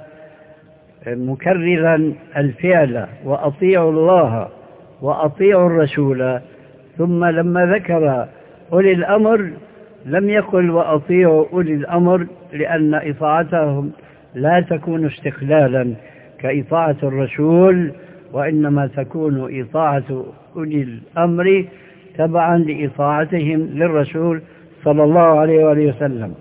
مكررا الفعل وأطيعوا الله وأطيعوا الرسول، ثم لما ذكر أولي الأمر لم يقل وأطيعوا أولي الأمر، لأن إطاعتهم لا تكون استقلالا كإطاعة الرسول، وإنما تكون إطاعة أولي الأمر تبعا لإطاعتهم للرسول صلى الله عليه وآله وسلم.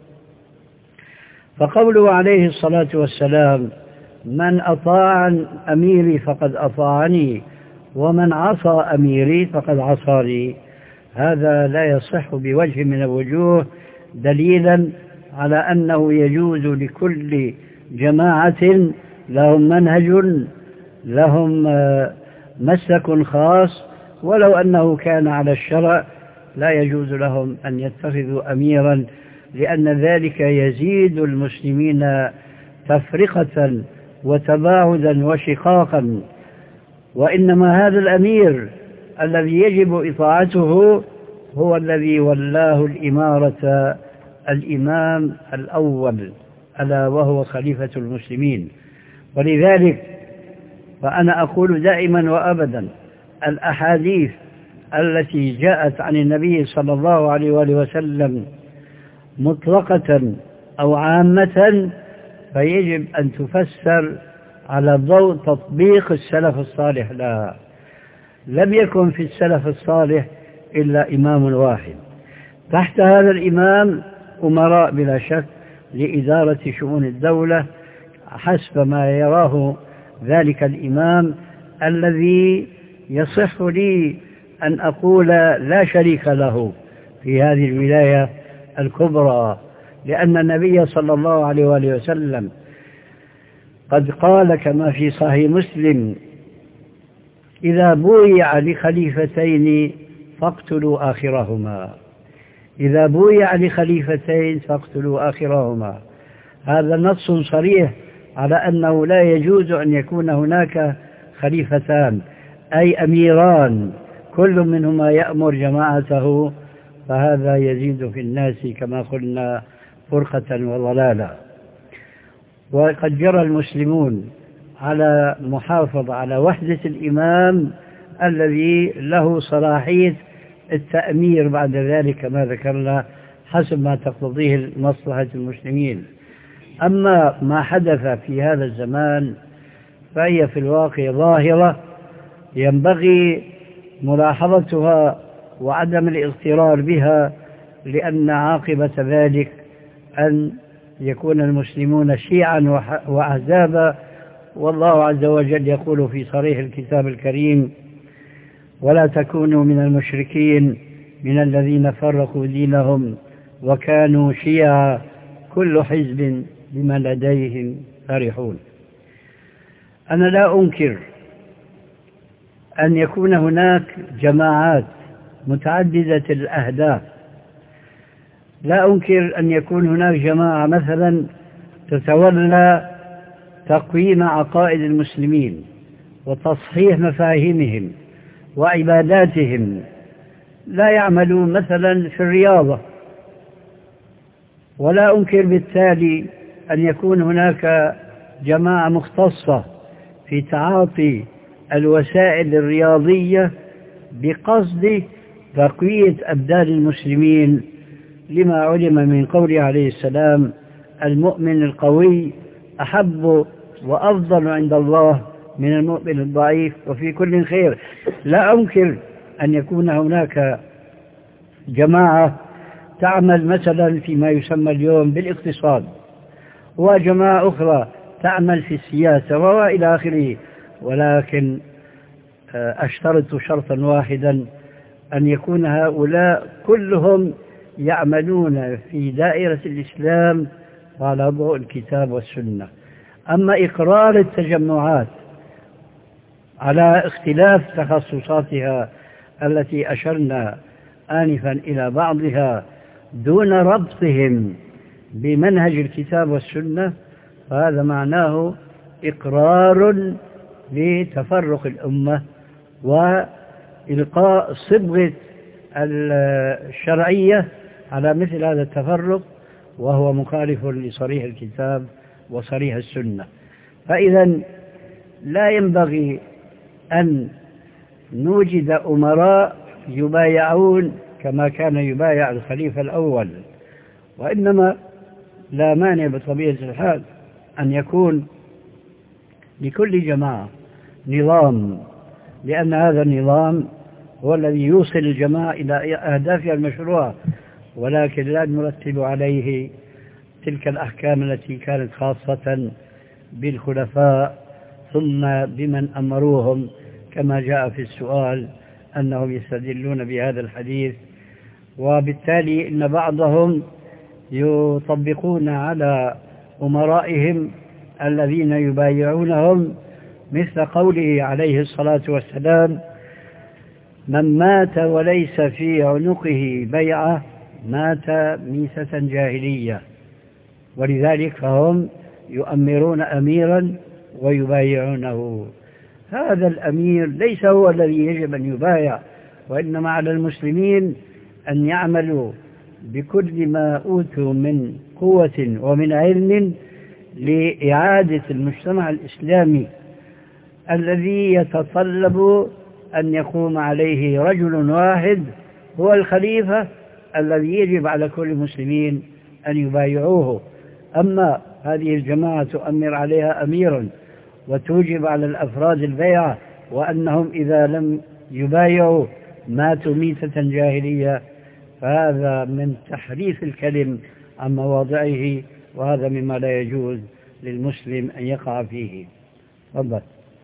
فقوله عليه الصلاة والسلام من أطاع أميري فقد أطاعني ومن عصى أميري فقد عصاني، هذا لا يصح بوجه من الوجوه دليلا على أنه يجوز لكل جماعة لهم منهج لهم مسلك خاص، ولو أنه كان على الشرع لا يجوز لهم أن يتخذوا أميرا، لأن ذلك يزيد المسلمين تفرقة وتباعدا وشقاقا. وإنما هذا الأمير الذي يجب إطاعته هو الذي ولاه الإمارة الإمام الأول، ألا وهو خليفة المسلمين. ولذلك فأنا أقول دائما وأبدا الأحاديث التي جاءت عن النبي صلى الله عليه وآله وسلم مطلقة أو عامة فيجب أن تفسر على ضوء تطبيق السلف الصالح لها. لم يكن في السلف الصالح إلا إمام واحد، تحت هذا الإمام أمراء بلا شك لإدارة شؤون الدولة حسب ما يراه ذلك الإمام، الذي يصح لي أن أقول لا شريك له في هذه الولاية الكبرى، لأن النبي صلى الله عليه وآله وسلم قد قال كما في صحيح مسلم إذا بويع لخليفتين فاقتلوا آخرهما، إذا بويع لخليفتين فاقتلوا آخرهما. هذا نص صريح على أنه لا يجوز أن يكون هناك خليفتان، أي أميران كل منهما يأمر جماعته، فهذا يزيد في الناس كما قلنا فرقة وضلالا. وقد جرى المسلمون على محافظة على وحدة الإمام الذي له صلاحية التأمير بعد ذلك كما ذكرنا حسب ما تقتضيه مصلحة المسلمين. أما ما حدث في هذا الزمان فهي في الواقع ظاهرة ينبغي ملاحظتها وعدم الاغترار بها، لأن عاقبة ذلك أن يكون المسلمون شيعا وأحزابا. والله عز وجل يقول في صريح الكتاب الكريم: ولا تكونوا من المشركين من الذين فرقوا دينهم وكانوا شيعا كل حزب بما لديهم فرحون. أنا لا أنكر أن يكون هناك جماعات متعددة الأهداف، لا أنكر أن يكون هناك جماعة مثلا تتولى تقويم عقائد المسلمين وتصحيح مفاهيمهم وعباداتهم، لا يعملون مثلا في الرياضة. ولا أنكر بالتالي أن يكون هناك جماعة مختصة في تعاطي الوسائل الرياضية بقصد تقوية أبدان المسلمين، لما علم من قوله عليه السلام: المؤمن القوي أحب وأفضل عند الله من المؤمن الضعيف وفي كل خير. لا أنكر أن يكون هناك جماعة تعمل مثلا فيما يسمى اليوم بالاقتصاد، وجماعة أخرى تعمل في السياسة وإلى آخره، ولكن أشترط شرطا واحدا: أن يكون هؤلاء كلهم يعملون في دائرة الإسلام على ضوء الكتاب والسنة. أما إقرار التجمعات على اختلاف تخصصاتها التي أشرنا آنفا إلى بعضها دون ربطهم بمنهج الكتاب والسنة، فهذا معناه إقرار لتفرق الأمة وإلقاء صبغة الشرعية على مثل هذا التفرق، وهو مخالف لصريح الكتاب وصريح السنة. فإذا لا ينبغي أن نوجد أمراء يبايعون كما كان يبايع الخليفة الأول، وإنما لا مانع بطبيعة الحال أن يكون لكل جماعة نظام، لأن هذا النظام هو الذي يوصل الجماعة إلى أهدافها المشروعة، ولكن لا نرتب عليه تلك الأحكام التي كانت خاصة بالخلفاء ثم بمن أمروهم، كما جاء في السؤال أنهم يستدلون بهذا الحديث. وبالتالي إن بعضهم يطبقون على أمرائهم الذين يبايعونهم مثل قوله عليه الصلاة والسلام: من مات وليس في عنقه بيعة مات ميتة جاهلية. ولذلك فهم يؤمرون أميرا ويبايعونه. هذا الأمير ليس هو الذي يجب أن يبايع، وإنما على المسلمين أن يعملوا بكل ما أوتوا من قوة ومن علم لإعادة المجتمع الإسلامي الذي يتطلب أن يقوم عليه رجل واحد هو الخليفة الذي يجب على كل المسلمين أن يبايعوه. أما هذه الجماعة تؤمر عليها أميرا وتوجب على الأفراد البيعة، وأنهم إذا لم يبايعوا ماتوا ميتة جاهلية، فهذا من تحريف الكلم عن مواضعه، وهذا مما لا يجوز للمسلم أن يقع فيه. تفضل.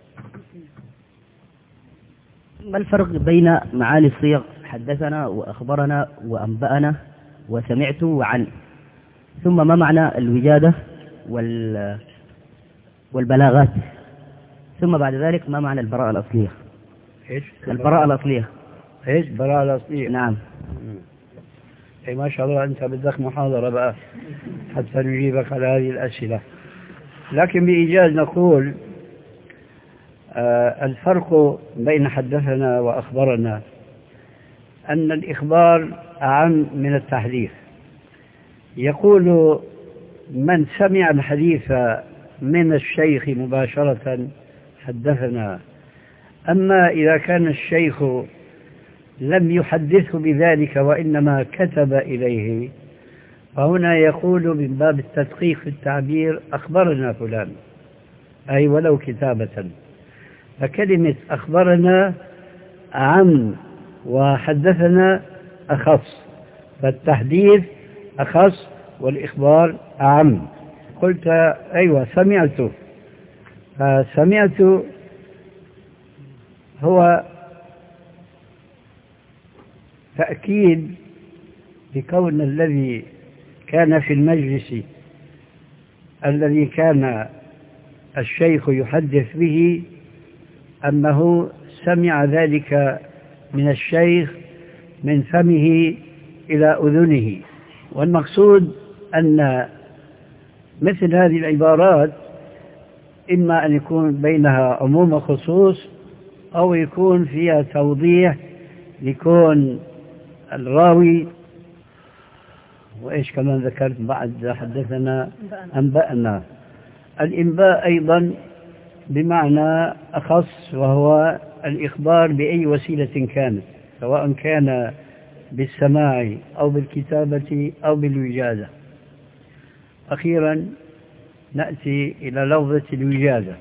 ما الفرق بين معاني الصيغ حدثنا وأخبرنا وأنبأنا وسمعت وعن، ثم ما معنى الوجادة وال والبلاغات، ثم بعد ذلك ما معنى البراءة الأصلية؟ إيش؟ البراءة الأصلية. إيش؟ براءة الأصلية. نعم. أي ما شاء الله أنت بدك محاضرة بقى حتى نجيبك على هذه الأسئلة. لكن بإيجاز نقول آه الفرق بين حدثنا وأخبرنا أن الإخبار أعم من التحديث. يقول من سمع الحديث من الشيخ مباشرة حدثنا، أما إذا كان الشيخ لم يحدثه بذلك وإنما كتب إليه فهنا يقول من باب التدقيق في التعبير أخبرنا فلان، أي ولو كتابة. فكلمة أخبرنا أعم وحدثنا أخص، فالتحديث أخص والإخبار أعم. قلت أيوة سمعت، فسمعت هو تأكيد بكون الذي كان في المجلس الذي كان الشيخ يحدث به أنه سمع ذلك من الشيخ من فمه إلى أذنه. والمقصود أن مثل هذه العبارات إما أن يكون بينها عموم وخصوص أو يكون فيها توضيح لكون الراوي. وإيش كمان ذكرت بعد حدثنا أنبأنا. الإنباء أيضا بمعنى أخص، وهو الإخبار بأي وسيلة كانت، سواء كان بالسماع أو بالكتابة أو بالوجادة. أخيرا نأتي إلى لفظة الوجادة.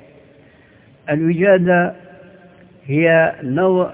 الوجادة هي نوع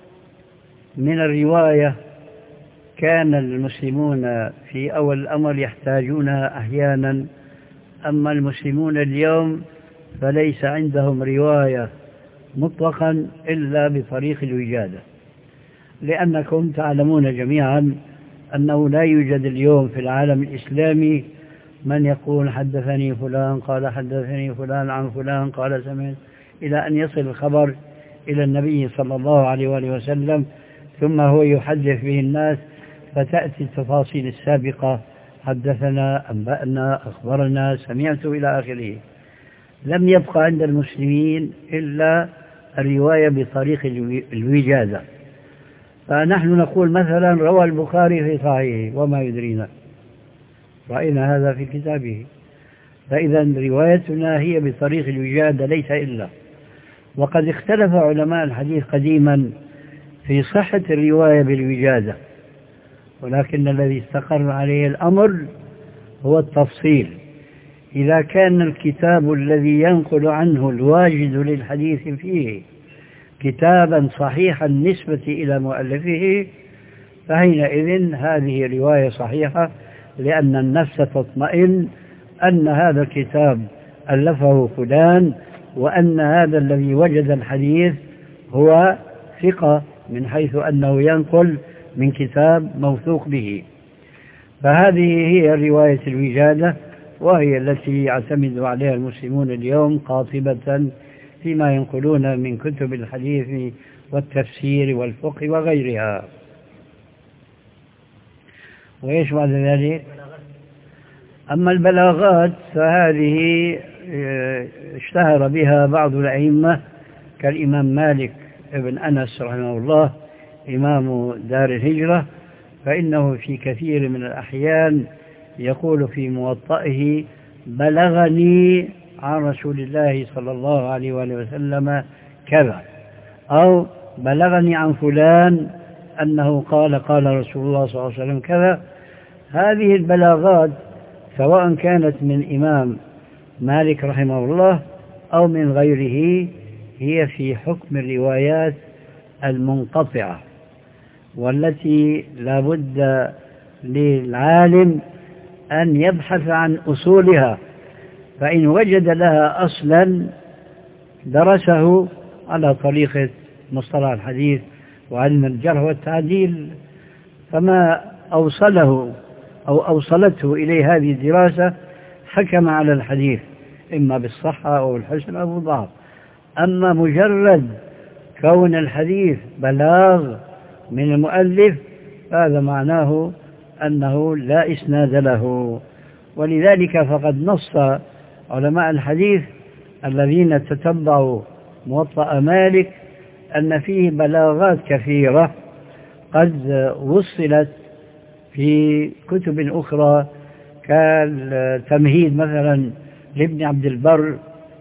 من الرواية كان المسلمون في أول الأمر يحتاجونها أحيانا، أما المسلمون اليوم فليس عندهم رواية مطلقا إلا بطريق الوجادة، لأنكم تعلمون جميعا أنه لا يوجد اليوم في العالم الإسلامي من يقول حدثني فلان قال حدثني فلان عن فلان قال سمعت، إلى أن يصل الخبر إلى النبي صلى الله عليه وآله وسلم ثم هو يحدث به الناس، فتأتي التفاصيل السابقة حدثنا أنبأنا أخبرنا سمعت إلى آخره. لم يبقى عند المسلمين إلا الرواية بطريق الوجادة. فنحن نقول مثلا روى البخاري في صحيحه وما يدرينا، رأينا هذا في كتابه. فإذا روايتنا هي بطريق الوجادة ليس إلا. وقد اختلف علماء الحديث قديما في صحة الرواية بالوجادة، ولكن الذي استقر عليه الأمر هو التفصيل. إذا كان الكتاب الذي ينقل عنه الواجد للحديث فيه كتابا صحيحا نسبة إلى مؤلفه فحينئذ هذه رواية صحيحة، لأن النفس تطمئن أن هذا الكتاب ألفه فلان، وأن هذا الذي وجد الحديث هو ثقة من حيث أنه ينقل من كتاب موثوق به. فهذه هي رواية الوجادة، وهي التي يعتمد عليها المسلمون اليوم قاطبة فيما ينقلون من كتب الحديث والتفسير والفقه وغيرها. وإيش بعد ذلك؟ أما البلاغات فهذه اشتهر بها بعض الأئمة كالإمام مالك ابن أنس رحمه الله إمام دار الهجرة، فإنه في كثير من الأحيان يقول في موطئه بلغني عن رسول الله صلى الله عليه وآله وسلم كذا، أو بلغني عن فلان أنه قال قال رسول الله صلى الله عليه وسلم كذا. هذه البلاغات سواء كانت من إمام مالك رحمه الله أو من غيره هي في حكم الروايات المنقطعة، والتي لا بد للعالم أن يبحث عن أصولها، فإن وجد لها أصلا درسه على طريقة مصطلح الحديث وعلم الجرح والتعديل، فما أوصله أو أوصلته إليه هذه الدراسة حكم على الحديث إما بالصحة أو الحسن أو الضعف. أما مجرد كون الحديث بلاغ من المؤلف هذا معناه أنه لا إسناد له. ولذلك فقد نص علماء الحديث الذين تتبعوا موطأ مالك أن فيه بلاغات كثيرة قد وصلت في كتب أخرى كالتمهيد مثلا لابن عبد البر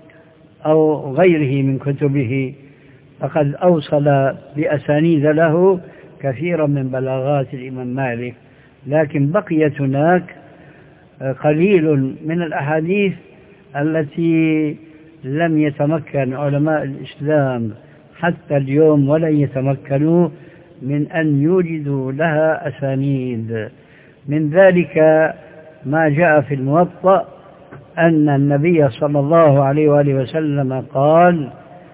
أو غيره من كتبه، فقد أوصل بأسانيد له كثيرا من بلاغات الإمام مالك، لكن بقيت هناك قليل من الأحاديث التي لم يتمكن علماء الإسلام حتى اليوم ولن يتمكنوا من أن يوجدوا لها أسانيد. من ذلك ما جاء في الموطأ أن النبي صلى الله عليه وآله وسلم قال: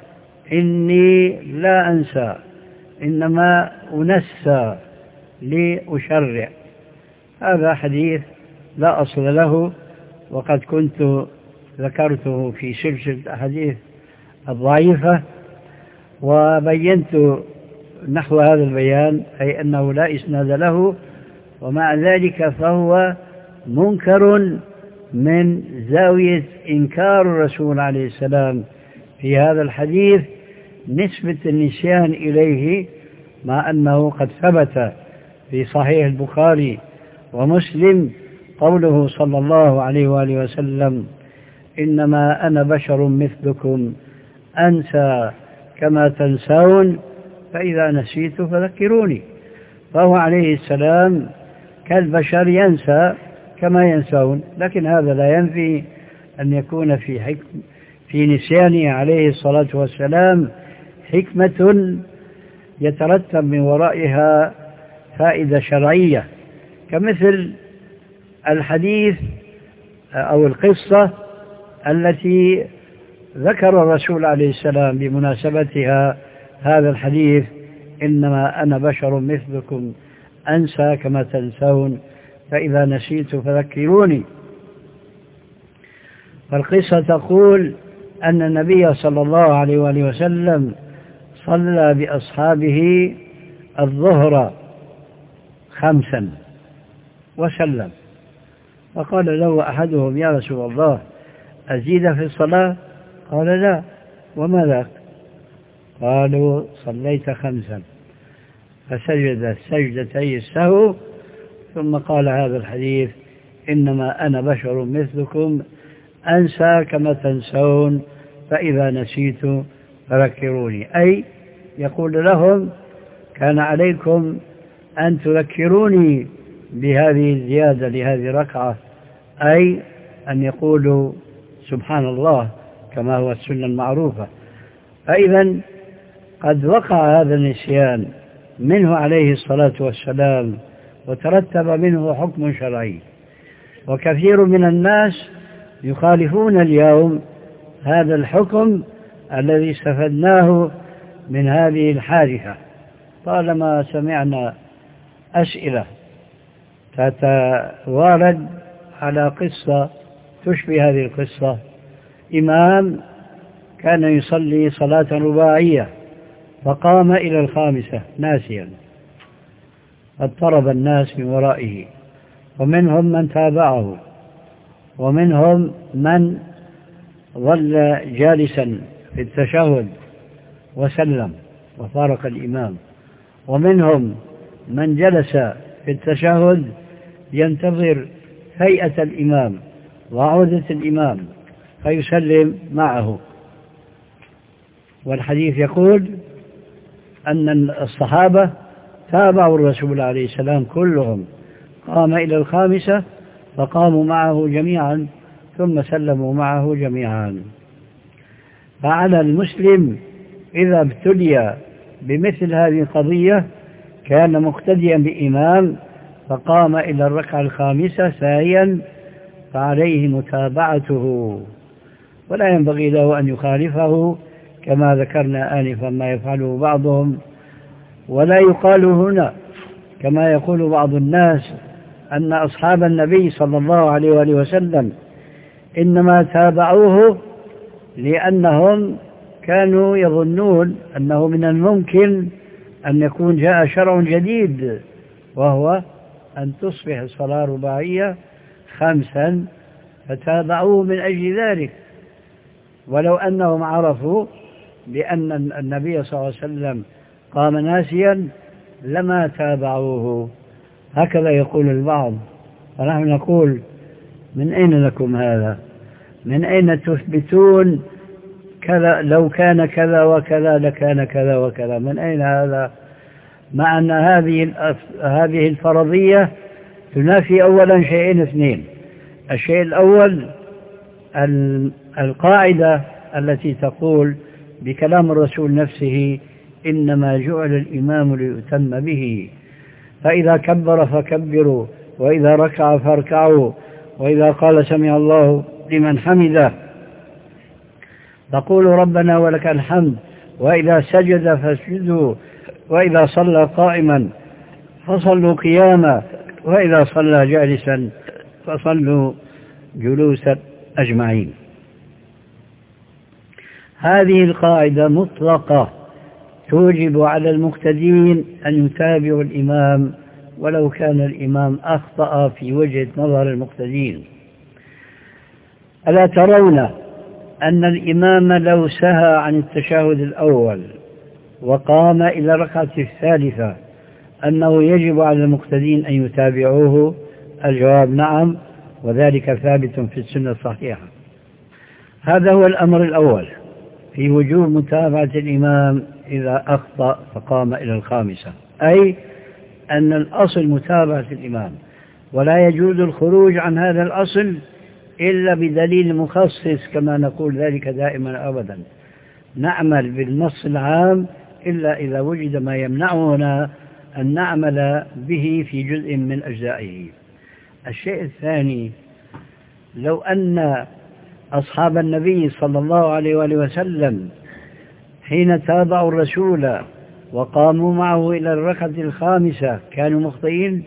إني لا أنسى إنما أنسى لأشرع. هذا حديث لا أصل له، وقد كنت ذكرته في سلسلة الأحاديث الضعيفة وبينت نحو هذا البيان، أي أنه لا إسناد له، ومع ذلك فهو منكر من زاوية إنكار الرسول عليه السلام في هذا الحديث نسبة النسيان إليه، مع أنه قد ثبت في صحيح البخاري ومسلم قوله صلى الله عليه وآله وسلم: إنما أنا بشر مثلكم أنسى كما تنسون فإذا نسيت فذكروني. فهو عليه السلام كالبشر ينسى كما ينسون، لكن هذا لا ينفي أن يكون في حكم في نسيانه عليه الصلاة والسلام حكمة يترتب من ورائها فائدة شرعية، كمثل الحديث أو القصة التي ذكر الرسول عليه السلام بمناسبتها هذا الحديث: إنما أنا بشر مثلكم أنسى كما تنسون فإذا نسيت فذكروني. فالقصة تقول أن النبي صلى الله عليه وآله وسلم صلى بأصحابه الظهر خمسا وسلم، فقال له أحدهم: يا رسول الله أزيد في الصلاة؟ قال: لا. وما ذاك؟ قالوا: صليت خمسا. فسجد سجدتي السهو ثم قال هذا الحديث: إنما أنا بشر مثلكم أنسى كما تنسون فإذا نسيت فذكروني. أي يقول لهم: كان عليكم أن تذكروني بهذه الزيادة لهذه الركعة، أي أن يقولوا سبحان الله كما هو السنة المعروفة. فإذا قد وقع هذا النسيان منه عليه الصلاة والسلام وترتب منه حكم شرعي، وكثير من الناس يخالفون اليوم هذا الحكم الذي استفدناه من هذه الحادثة. طالما سمعنا أسئلة تتوارد على قصة تشبه هذه القصة: إمام كان يصلي صلاة رباعية فقام إلى الخامسة ناسيا، اضطرب الناس من ورائه، ومنهم من تابعه، ومنهم من ظل جالسا في التشهد وسلم وفارق الإمام، ومنهم من جلس في التشهد ينتظر هيئة الإمام وعودة الإمام فيسلم معه. والحديث يقول أن الصحابة تابعوا الرسول عليه السلام كلهم، قام إلى الخامسة فقاموا معه جميعا ثم سلموا معه جميعا. فعلى المسلم إذا ابتلي بمثل هذه القضية كان مقتديا بإمام فقام إلى الركعة الخامسة ساهيا فعليه متابعته، ولا ينبغي له أن يخالفه كما ذكرنا آنفا ما يفعله بعضهم. ولا يقال هنا كما يقول بعض الناس أن أصحاب النبي صلى الله عليه وآله وسلم إنما تابعوه لأنهم كانوا يظنون أنه من الممكن أن يكون جاء شرع جديد وهو أن تصبح الصلاة رباعية خمسا فتابعوه من أجل ذلك، ولو أنهم عرفوا بأن النبي صلى الله عليه وسلم قام ناسيا لما تابعوه. هكذا يقول البعض، ونحن نقول من أين لكم هذا؟ من أين تثبتون كذا لو كان كذا وكذا لكان كذا وكذا؟ من أين هذا؟ مع أن هذه هذه الفرضية تنافي أولا شيئين اثنين. الشيء الأول القاعدة التي تقول بكلام الرسول نفسه إنما جعل الإمام ليؤتم به، فإذا كبر فكبروا، وإذا ركع فاركعوا، وإذا قال سمع الله لمن حمده فقولوا ربنا ولك الحمد، وإذا سجد فاسجدوا، وإذا صلى قائما فصلوا قياما، وإذا صلى جالسا فصلوا جلوسا أجمعين. هذه القاعدة مطلقة توجب على المقتدين أن يتابعوا الإمام ولو كان الإمام أخطأ في وجهة نظر المقتدين. ألا ترون أن الإمام لو سهى عن التشهد الأول وقام إلى الركعة الثالثة أنه يجب على المقتدين أن يتابعوه؟ الجواب نعم، وذلك ثابت في السنة الصحيحة. هذا هو الأمر الأول في وجوب متابعة الإمام إذا أخطأ فقام إلى الخامسة، أي أن الأصل متابعة الإمام، ولا يجوز الخروج عن هذا الأصل إلا بدليل مخصص كما نقول ذلك دائما أبدا. نعمل بالنص العام إلا إذا وجد ما يمنعنا أن نعمل به في جزء من أجزائه. الشيء الثاني، لو أن أصحاب النبي صلى الله عليه وآله وسلم حين تابعوا الرسول وقاموا معه إلى الركعة الخامسة كانوا مخطئين،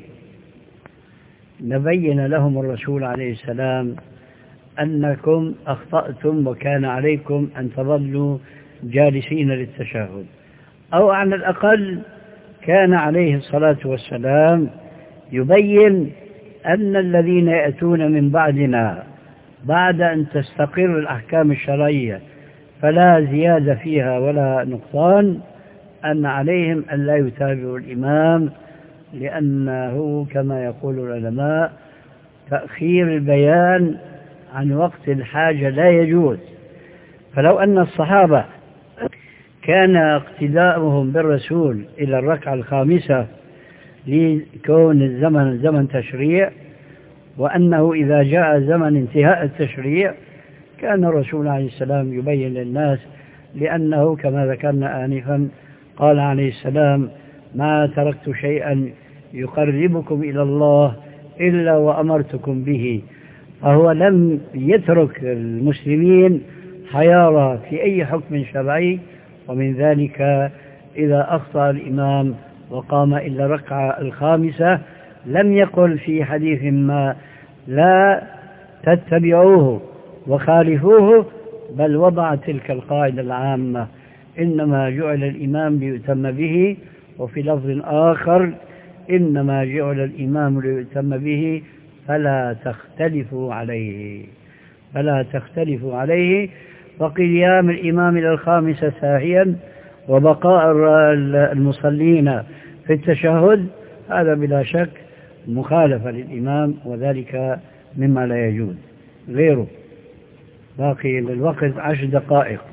نبين لهم الرسول عليه السلام أنكم أخطأتم وكان عليكم أن تظلوا جالسين للتشهد، أو على الأقل كان عليه الصلاة والسلام يبين أن الذين يأتون من بعدنا بعد أن تستقر الأحكام الشرعية فلا زيادة فيها ولا نقصان أن عليهم أن لا يتابعوا الإمام، لأنه كما يقول العلماء تأخير البيان عن وقت الحاجة لا يجوز. فلو أن الصحابة كان اقتداؤهم بالرسول إلى الركعة الخامسة لكون الزمن زمن تشريع، وأنه إذا جاء زمن انتهاء التشريع كان الرسول عليه السلام يبين للناس، لأنه كما ذكرنا آنفا قال عليه السلام ما تركت شيئا يقربكم إلى الله إلا وأمرتكم به. فهو لم يترك المسلمين حيارى في أي حكم شرعي، ومن ذلك إذا أخطأ الإمام وقام إلى الركعة الخامسة لم يقل في حديث ما لا تتبعوه وخالفوه، بل وضع تلك القاعدة العامة إنما جعل الإمام ليؤتم به، وفي لفظ آخر إنما جعل الإمام ليؤتم به فلا تختلفوا عليه فلا تختلفوا عليه وقيام الإمام إلى الخامسة ساهيا وبقاء المصلين في التشهد هذا بلا شك مخالفة للإمام، وذلك مما لا يجوز. غيره باقي للوقت عشر دقائق.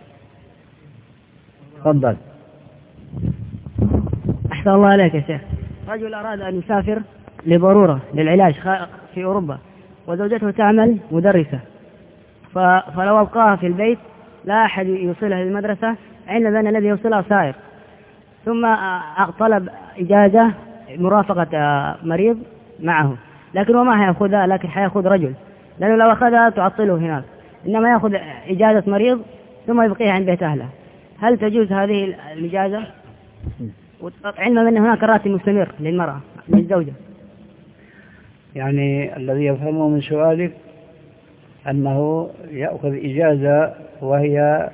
تفضل. أحسن الله عليك يا شيخ. رجل أراد أن يسافر لضرورة للعلاج في أوروبا، وزوجته تعمل مدرسة، فلو أبقاها في البيت لا أحد يوصلها للمدرسة، علما بأن الذي يوصلها سائر، ثم طلب إجازة مرافقة مريض معه، لكن هو ما هيأخذها، لكن هيأخذ رجل، لأنه لو أخذها تعطله هناك، إنما يأخذ إجازة مريض ثم يبقيها عند بيت أهله. هل تجوز هذه الإجازة؟ علما بأن هناك راتب مستمر للمرأة للزوجة. يعني الذي يفهمه من سؤالك أنه يأخذ إجازة وهي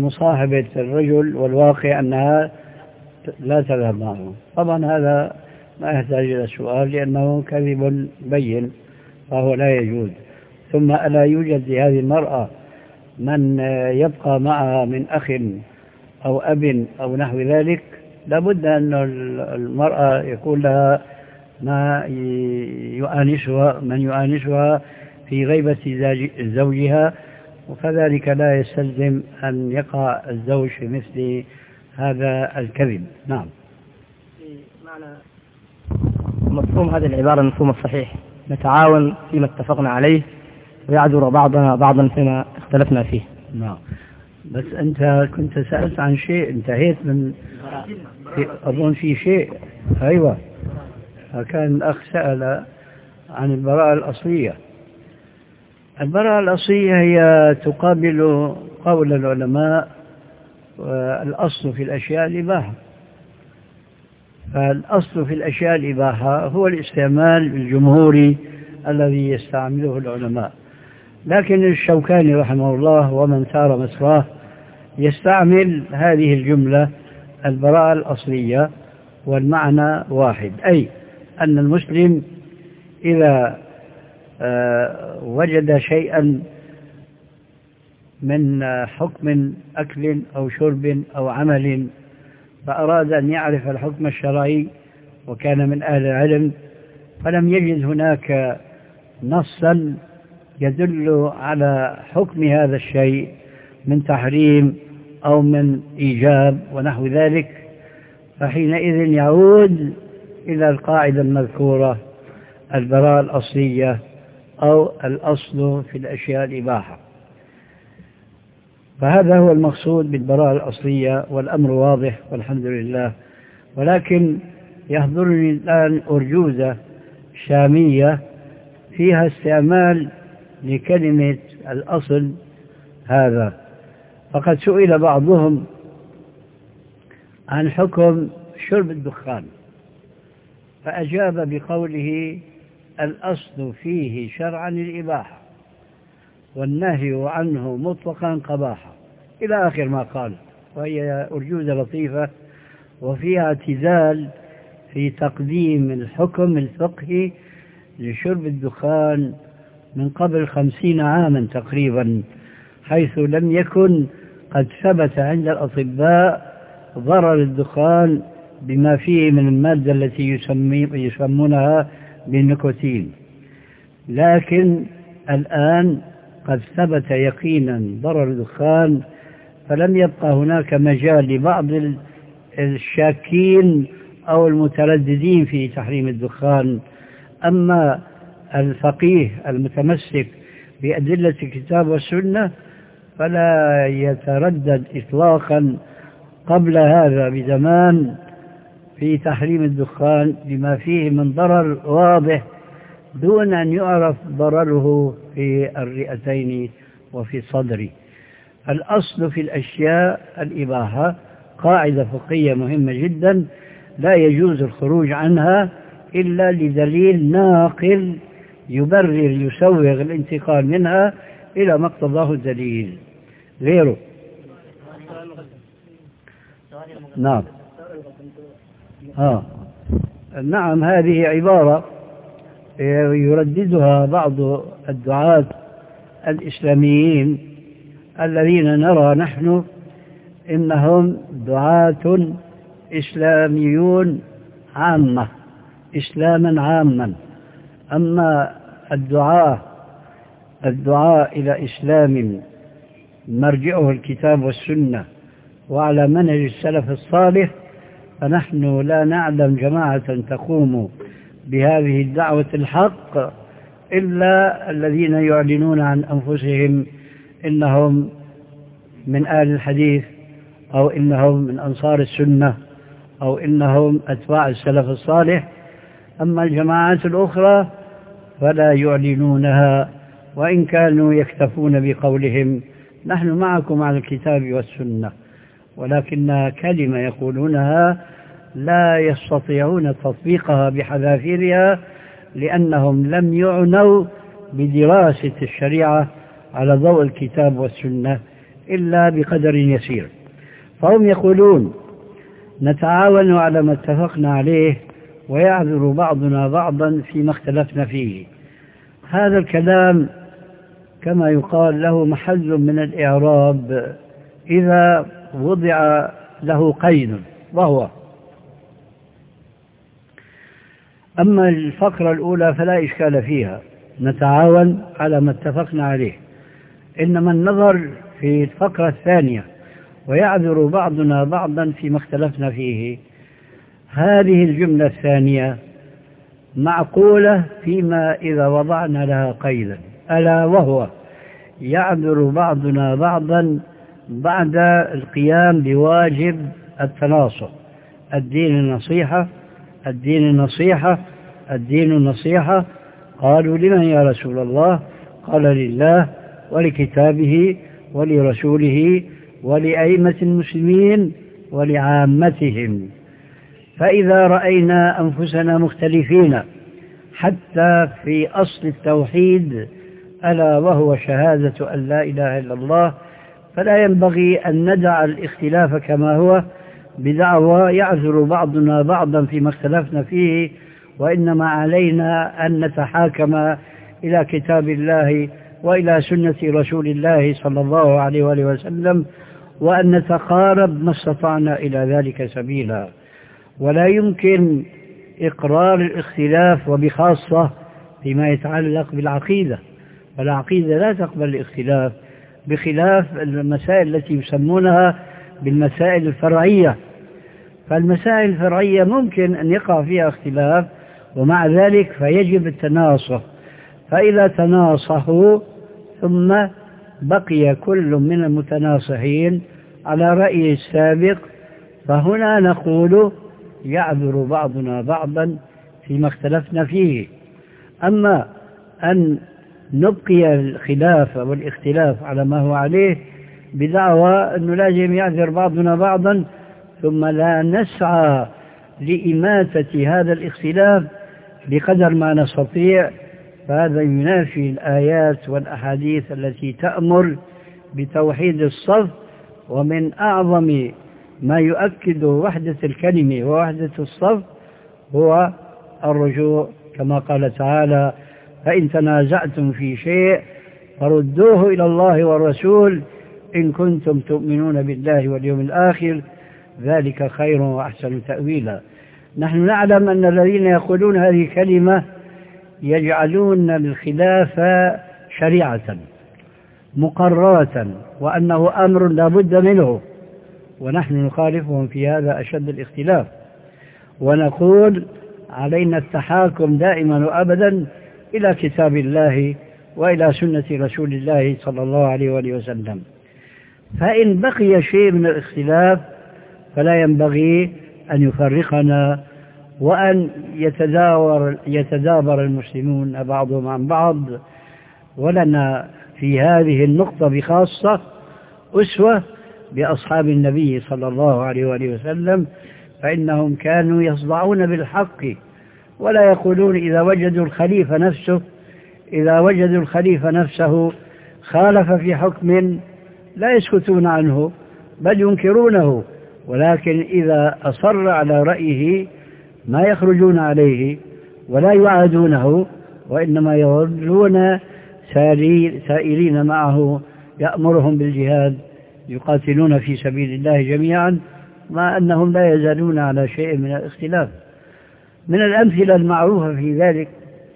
لمصاحبة الرجل، والواقع أنها لا تذهب معه. طبعا هذا ما يحتاج إلى سؤال لأنه كذب بين فهو لا يجوز. ثم ألا يوجد لهذه المرأة من يبقى معها من أخ أو أب أو نحو ذلك؟ لابد أن المرأة يكون لها ما يؤانسها من يؤانسها في غيبة زوجها، وكذلك لا يستلزم أن يقع الزوج في مثل هذا الكذب. نعم. معنى مفهوم هذه العبارة المفهوم الصحيح، نتعاون فيما اتفقنا عليه ويعذر بعضنا بعضا فيما اختلفنا فيه. نعم. بس أنت كنت سألت عن شيء انتهيت من في أظن في شيء. أيوة، كان الأخ سأل عن البراءة الأصلية. البراءة الأصلية هي تقابل قول العلماء الأصل في الأشياء الإباحة. فالأصل في الأشياء الإباحة هو الاستعمال الجمهوري الذي يستعمله العلماء، لكن الشوكاني رحمه الله ومن سار مسراه يستعمل هذه الجملة البراءة الأصلية، والمعنى واحد، أي أن المسلم إذا وجد شيئا من حكم أكل أو شرب أو عمل فأراد أن يعرف الحكم الشرعي وكان من أهل العلم فلم يجد هناك نصا يدل على حكم هذا الشيء من تحريم أو من إيجاب ونحو ذلك، فحينئذ يعود إلى القاعدة المذكورة البراءة الأصلية أو الأصل في الأشياء الإباحة. فهذا هو المقصود بالبراءة الأصلية، والأمر واضح والحمد لله. ولكن يحضرني الآن أرجوزة شامية فيها استعمال لكلمة الأصل هذا، فقد سئل بعضهم عن حكم شرب الدخان فأجاب بقوله الأصل فيه شرعا الإباحة والنهي عنه مطلقا قباحة إلى آخر ما قال، وهي أرجوزة لطيفة وفيها اعتزال في تقديم الحكم الفقهي لشرب الدخان من قبل خمسين عاما تقريبا، حيث لم يكن قد ثبت عند الأطباء ضرر الدخان بما فيه من المادة التي يسمونها بالنيكوتين. لكن الآن قد ثبت يقينا ضرر الدخان، فلم يبقى هناك مجال لبعض الشاكين أو المترددين في تحريم الدخان. أما الفقيه المتمسك بأدلة الكتاب والسنة فلا يتردد إطلاقا قبل هذا بزمان في تحريم الدخان بما فيه من ضرر واضح دون أن يعرف ضرره في الرئتين وفي الصدر. الأصل في الأشياء الإباحة قاعدة فقهية مهمة جدا لا يجوز الخروج عنها إلا لدليل ناقل يبرر يسوغ الانتقال منها إلى ما اقتضاه الدليل غيره. نعم. آه. نعم، هذه عبارة يرددها بعض الدعاة الإسلاميين الذين نرى نحن إنهم دعاة إسلاميون عامة، إسلاما عاما. أما الدعاء الدعاء إلى إسلام مرجعه الكتاب والسنة وعلى منهج السلف الصالح فنحن لا نعلم جماعة تقوم بهذه الدعوة الحق إلا الذين يعلنون عن أنفسهم إنهم من آل الحديث أو إنهم من أنصار السنة أو إنهم أتباع السلف الصالح. أما الجماعات الأخرى فلا يعلنونها، وإن كانوا يكتفون بقولهم نحن معكم على الكتاب والسنة، ولكنها كلمة يقولونها لا يستطيعون تطبيقها بحذافيرها لأنهم لم يعنوا بدراسة الشريعة على ضوء الكتاب والسنة إلا بقدر يسير. فهم يقولون نتعاون على ما اتفقنا عليه ويعذر بعضنا بعضا فيما اختلفنا فيه. هذا الكلام كما يقال له محل من الإعراب إذا وضع له قيد، وهو: أما الفقرة الأولى فلا إشكال فيها، نتعاون على ما اتفقنا عليه. إنما النظر في الفقرة الثانية: ويعذر بعضنا بعضا فيما اختلفنا فيه، هذه الجملة الثانية معقولة فيما إذا وضعنا لها قيدا، ألا وهو يعذر بعضنا بعضا بعد القيام بواجب التناصح. الدين النصيحة، الدين النصيحة، الدين النصيحة. قالوا: لمن يا رسول الله؟ قال: لله ولكتابه ولرسوله ولأئمة المسلمين ولعامتهم. فإذا رأينا أنفسنا مختلفين حتى في أصل التوحيد، ألا وهو شهادة أن لا إله إلا الله، فلا ينبغي أن ندع الاختلاف كما هو بدعوى يعذر بعضنا بعضا فيما اختلفنا فيه، وإنما علينا أن نتحاكم إلى كتاب الله وإلى سنة رسول الله صلى الله عليه وآله وسلم، وأن نتقارب ما استطعنا إلى ذلك سبيلا. ولا يمكن إقرار الاختلاف، وبخاصة فيما يتعلق بالعقيدة، والعقيدة لا تقبل الاختلاف، بخلاف المسائل التي يسمونها بالمسائل الفرعية. فالمسائل الفرعية ممكن أن يقع فيها اختلاف، ومع ذلك فيجب التناصح. فإذا تناصحوا ثم بقي كل من المتناصحين على رأيه السابق، فهنا نقول يعذر بعضنا بعضا فيما اختلفنا فيه. أما أن نبقي الخلاف والاختلاف على ما هو عليه بدعوى أنه لازم يعذر بعضنا بعضا، ثم لا نسعى لإماتة هذا الاختلاف بقدر ما نستطيع، فهذا ينافي الآيات والأحاديث التي تأمر بتوحيد الصف. ومن أعظم ما يؤكد وحدة الكلمة ووحدة الصف هو الرجوع، كما قال تعالى: فإن تنازعتم في شيء فردوه إلى الله والرسول إن كنتم تؤمنون بالله واليوم الآخر، ذلك خير وأحسن تأويلا. نحن نعلم أن الذين يقولون هذه الكلمة يجعلون الخلاف شريعة مقررة، وأنه أمر لا بد منه، ونحن نخالفهم في هذا أشد الاختلاف، ونقول علينا التحاكم دائما وأبدا إلى كتاب الله وإلى سنة رسول الله صلى الله عليه وآله وسلم. فإن بقي شيء من الاختلاف فلا ينبغي أن يفرقنا، وأن يتداور يتدابر المسلمون بعضهم عن بعض. ولنا في هذه النقطة بخاصة أسوة بأصحاب النبي صلى الله عليه وآله وسلم، فإنهم كانوا يصدعون بالحق ولا يقولون إذا وجدوا الخليفة نفسه إذا وجدوا الخليفة نفسه خالف في حكم لا يسكتون عنه بل ينكرونه، ولكن إذا أصر على رأيه ما يخرجون عليه ولا يعادونه، وإنما يظلون سائرين معه، يأمرهم بالجهاد، يقاتلون في سبيل الله جميعا، مع أنهم لا يزالون على شيء من الاختلاف. من الأمثلة المعروفة في ذلك،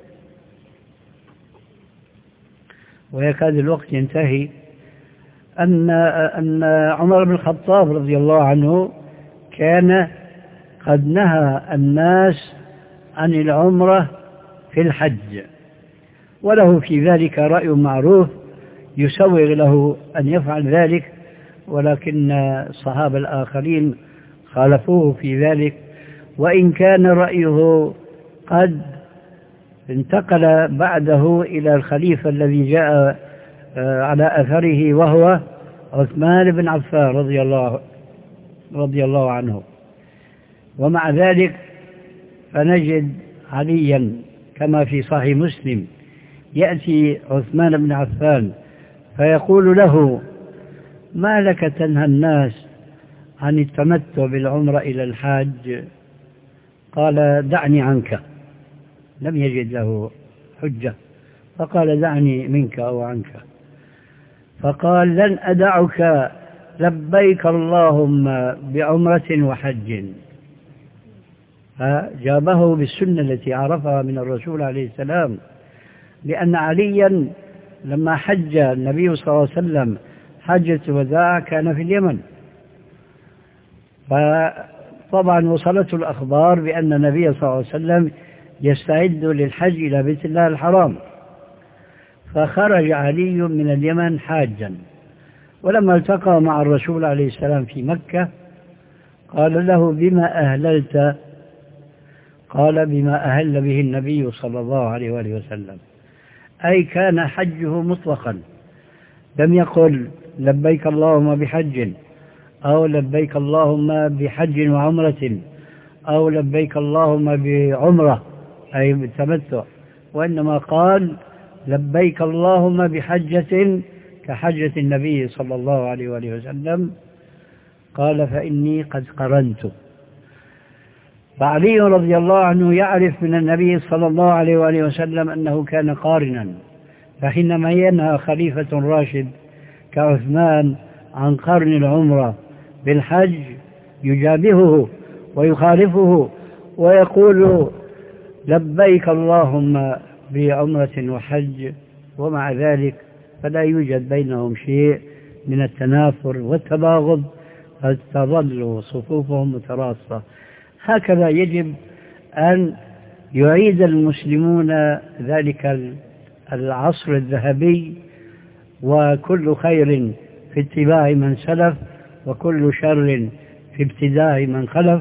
ويكاد الوقت ينتهي، أن أن عمر بن الخطاب رضي الله عنه كان قد نهى الناس عن العمرة في الحج، وله في ذلك رأي معروف يسوغ له أن يفعل ذلك، ولكن الصحابة الآخرين خالفوه في ذلك، وإن كان رأيه قد انتقل بعده إلى الخليفة الذي جاء على أثره وهو عثمان بن عفان رضي الله رضي الله عنه. ومع ذلك فنجد عليا كما في صحيح مسلم يأتي عثمان بن عفان فيقول له: ما لك تنهى الناس عن التمتع بالعمرة إلى الحاج؟ قال دعني عنك، لم يجد له حجة، فقال دعني منك أو عنك، فقال لن أدعك لبيك اللهم بعمرة وحج. فجابه بالسنة التي عرفها من الرسول عليه السلام، لأن عليا لما حج النبي صلى الله عليه وسلم حجة الوداع كان في اليمن، فطبعا وصلته الأخبار بأن النبي صلى الله عليه وسلم يستعد للحج إلى بيت الله الحرام، فخرج علي من اليمن حاجا، ولما التقى مع الرسول عليه السلام في مكة قال له بما أهللت؟ قال بما أهل به النبي صلى الله عليه وآله وسلم، أي كان حجه مطلقا، لم يقل لبيك اللهم بحج أو لبيك اللهم بحج وعمرة أو لبيك اللهم بعمرة أي بالتمتع، وإنما قال لبيك اللهم بحجة كحجة النبي صلى الله عليه وآله وسلم. قال فإني قد قرنت. فعلي رضي الله عنه يعرف من النبي صلى الله عليه وآله وسلم أنه كان قارنا، فحينما ينهى خليفة راشد كعثمان عن قرن العمرة بالحج يجابهه ويخالفه ويقول لبيك اللهم بعمرة وحج، ومع ذلك فلا يوجد بينهم شيء من التنافر والتباغض، فتظل صفوفهم متراصة. هكذا يجب أن يعيد المسلمون ذلك العصر الذهبي، وكل خير في اتباع من سلف وكل شر في ابتداع من خلف.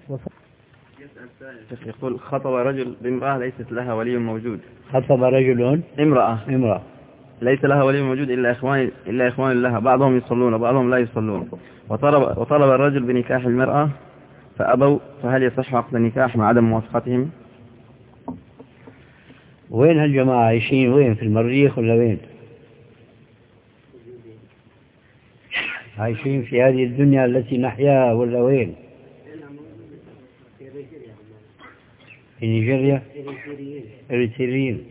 يقول خطب رجل بامرأة ليست لها ولي موجود. خطب رجل امرأة امرأة ليس لها ولي موجود إلا إخوان إلا إخوان لها، بعضهم يصلون وبعضهم لا يصلون، وطلب وطلب الرجل بنكاح المرأة فأبوا، فهل يصح عقد النكاح مع عدم موافقتهم؟ وين هالجماعة عايشين؟ وين في المريخ ولا وين؟ عايشين في هذه الدنيا التي نحياها ولا وين؟ في نيجيريا؟ إريتريين.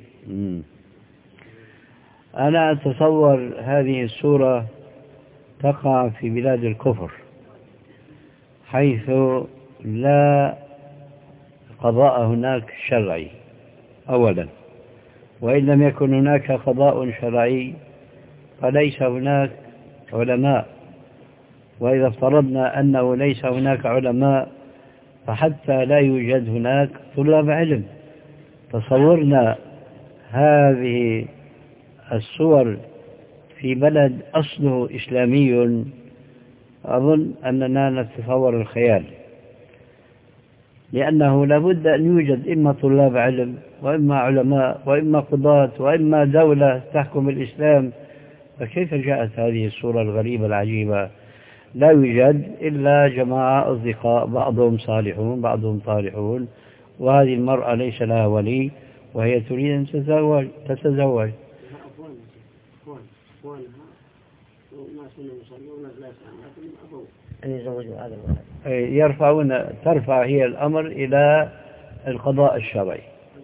أنا أتصور هذه الصورة تقع في بلاد الكفر، حيث لا قضاء هناك شرعي أولا، وإن لم يكن هناك قضاء شرعي فليس هناك علماء، وإذا افترضنا أنه ليس هناك علماء فحتى لا يوجد هناك طلاب علم. تصورنا هذه الصور في بلد أصله إسلامي، أظن أننا نتصور الخيال، لأنه لابد أن يوجد إما طلاب علم وإما علماء وإما قضاة وإما دولة تحكم الإسلام. فكيف جاءت هذه الصورة الغريبة العجيبة؟ لا يوجد إلا جماعة أصدقاء، بعضهم صالحون بعضهم طالحون، وهذه المرأة ليس لها ولي وهي تريد أن تتزوج تتزوج يرفعون ترفع هي الأمر إلى القضاء الشرعي.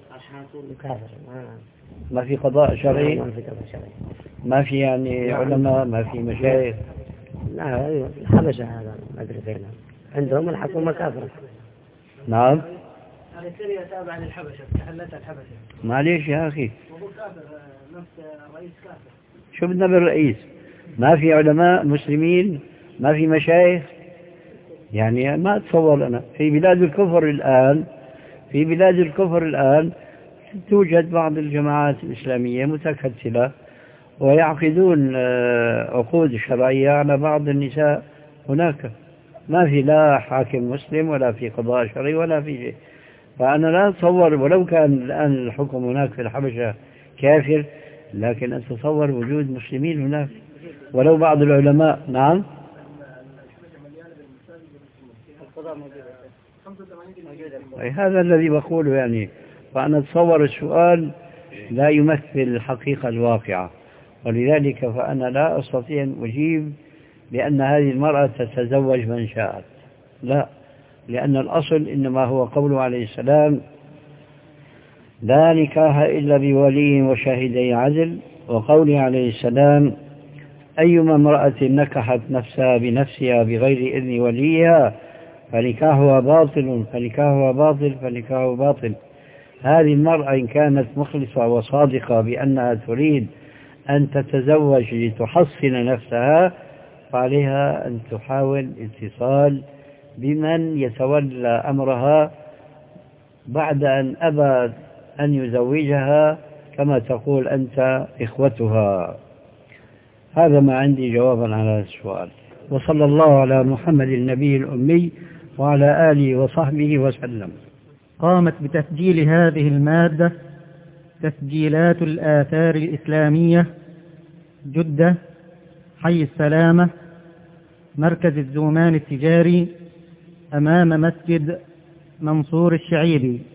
ما في قضاء شرعي، ما في يعني علماء، ما في مشايخ. لا الحبشة هذا ما أدري فينا، عندهم الحكومة كافرة. نعم. هذه سوريا تابعة للحبشة، تحلتها الحبشة. معليش يا أخي. وهو كافر، نفس رئيس كافر. شو بدنا بالرئيس؟ ما في علماء مسلمين، ما في مشايخ، يعني ما أتصور أنا في بلاد الكفر الآن في بلاد الكفر الآن توجد بعض الجماعات الإسلامية متكتلة ويعقدون عقود شرعية على بعض النساء هناك، ما في لا حاكم مسلم ولا في قضاء شرعي ولا في شيء. فأنا لا أتصور، ولو كان الآن الحكم هناك في الحبشة كافر، لكن أتصور وجود مسلمين هناك ولو بعض العلماء. نعم. هذا الذي بقوله يعني. فأنا أتصور السؤال لا يمثل الحقيقة الواقعة، ولذلك فأنا لا أستطيع أن أجيب بأن هذه المرأة تتزوج من شاءت، لا، لأن الأصل إنما هو قوله عليه السلام لا نكاح إلا بولي وشاهدي عدل، وقوله عليه السلام أيما امرأة نكحت نفسها بنفسها بغير إذن وليها فنكاحها باطل فنكاحها باطل فنكاحها باطل. هذه المرأة إن كانت مخلصة وصادقة بأنها تريد أن تتزوج لتحصن نفسها فعليها أن تحاول اتصال بمن يتولى أمرها بعد أن أبى أن يزوجها كما تقول أنت إخوتها. هذا ما عندي جوابا على السؤال. وصلى الله على محمد النبي الأمي وعلى آله وصحبه وسلم. قامت بتسجيل هذه المادة تسجيلات الآثار الإسلامية، جدة، حي السلامة، مركز الزومان التجاري، أمام مسجد منصور الشعيبي.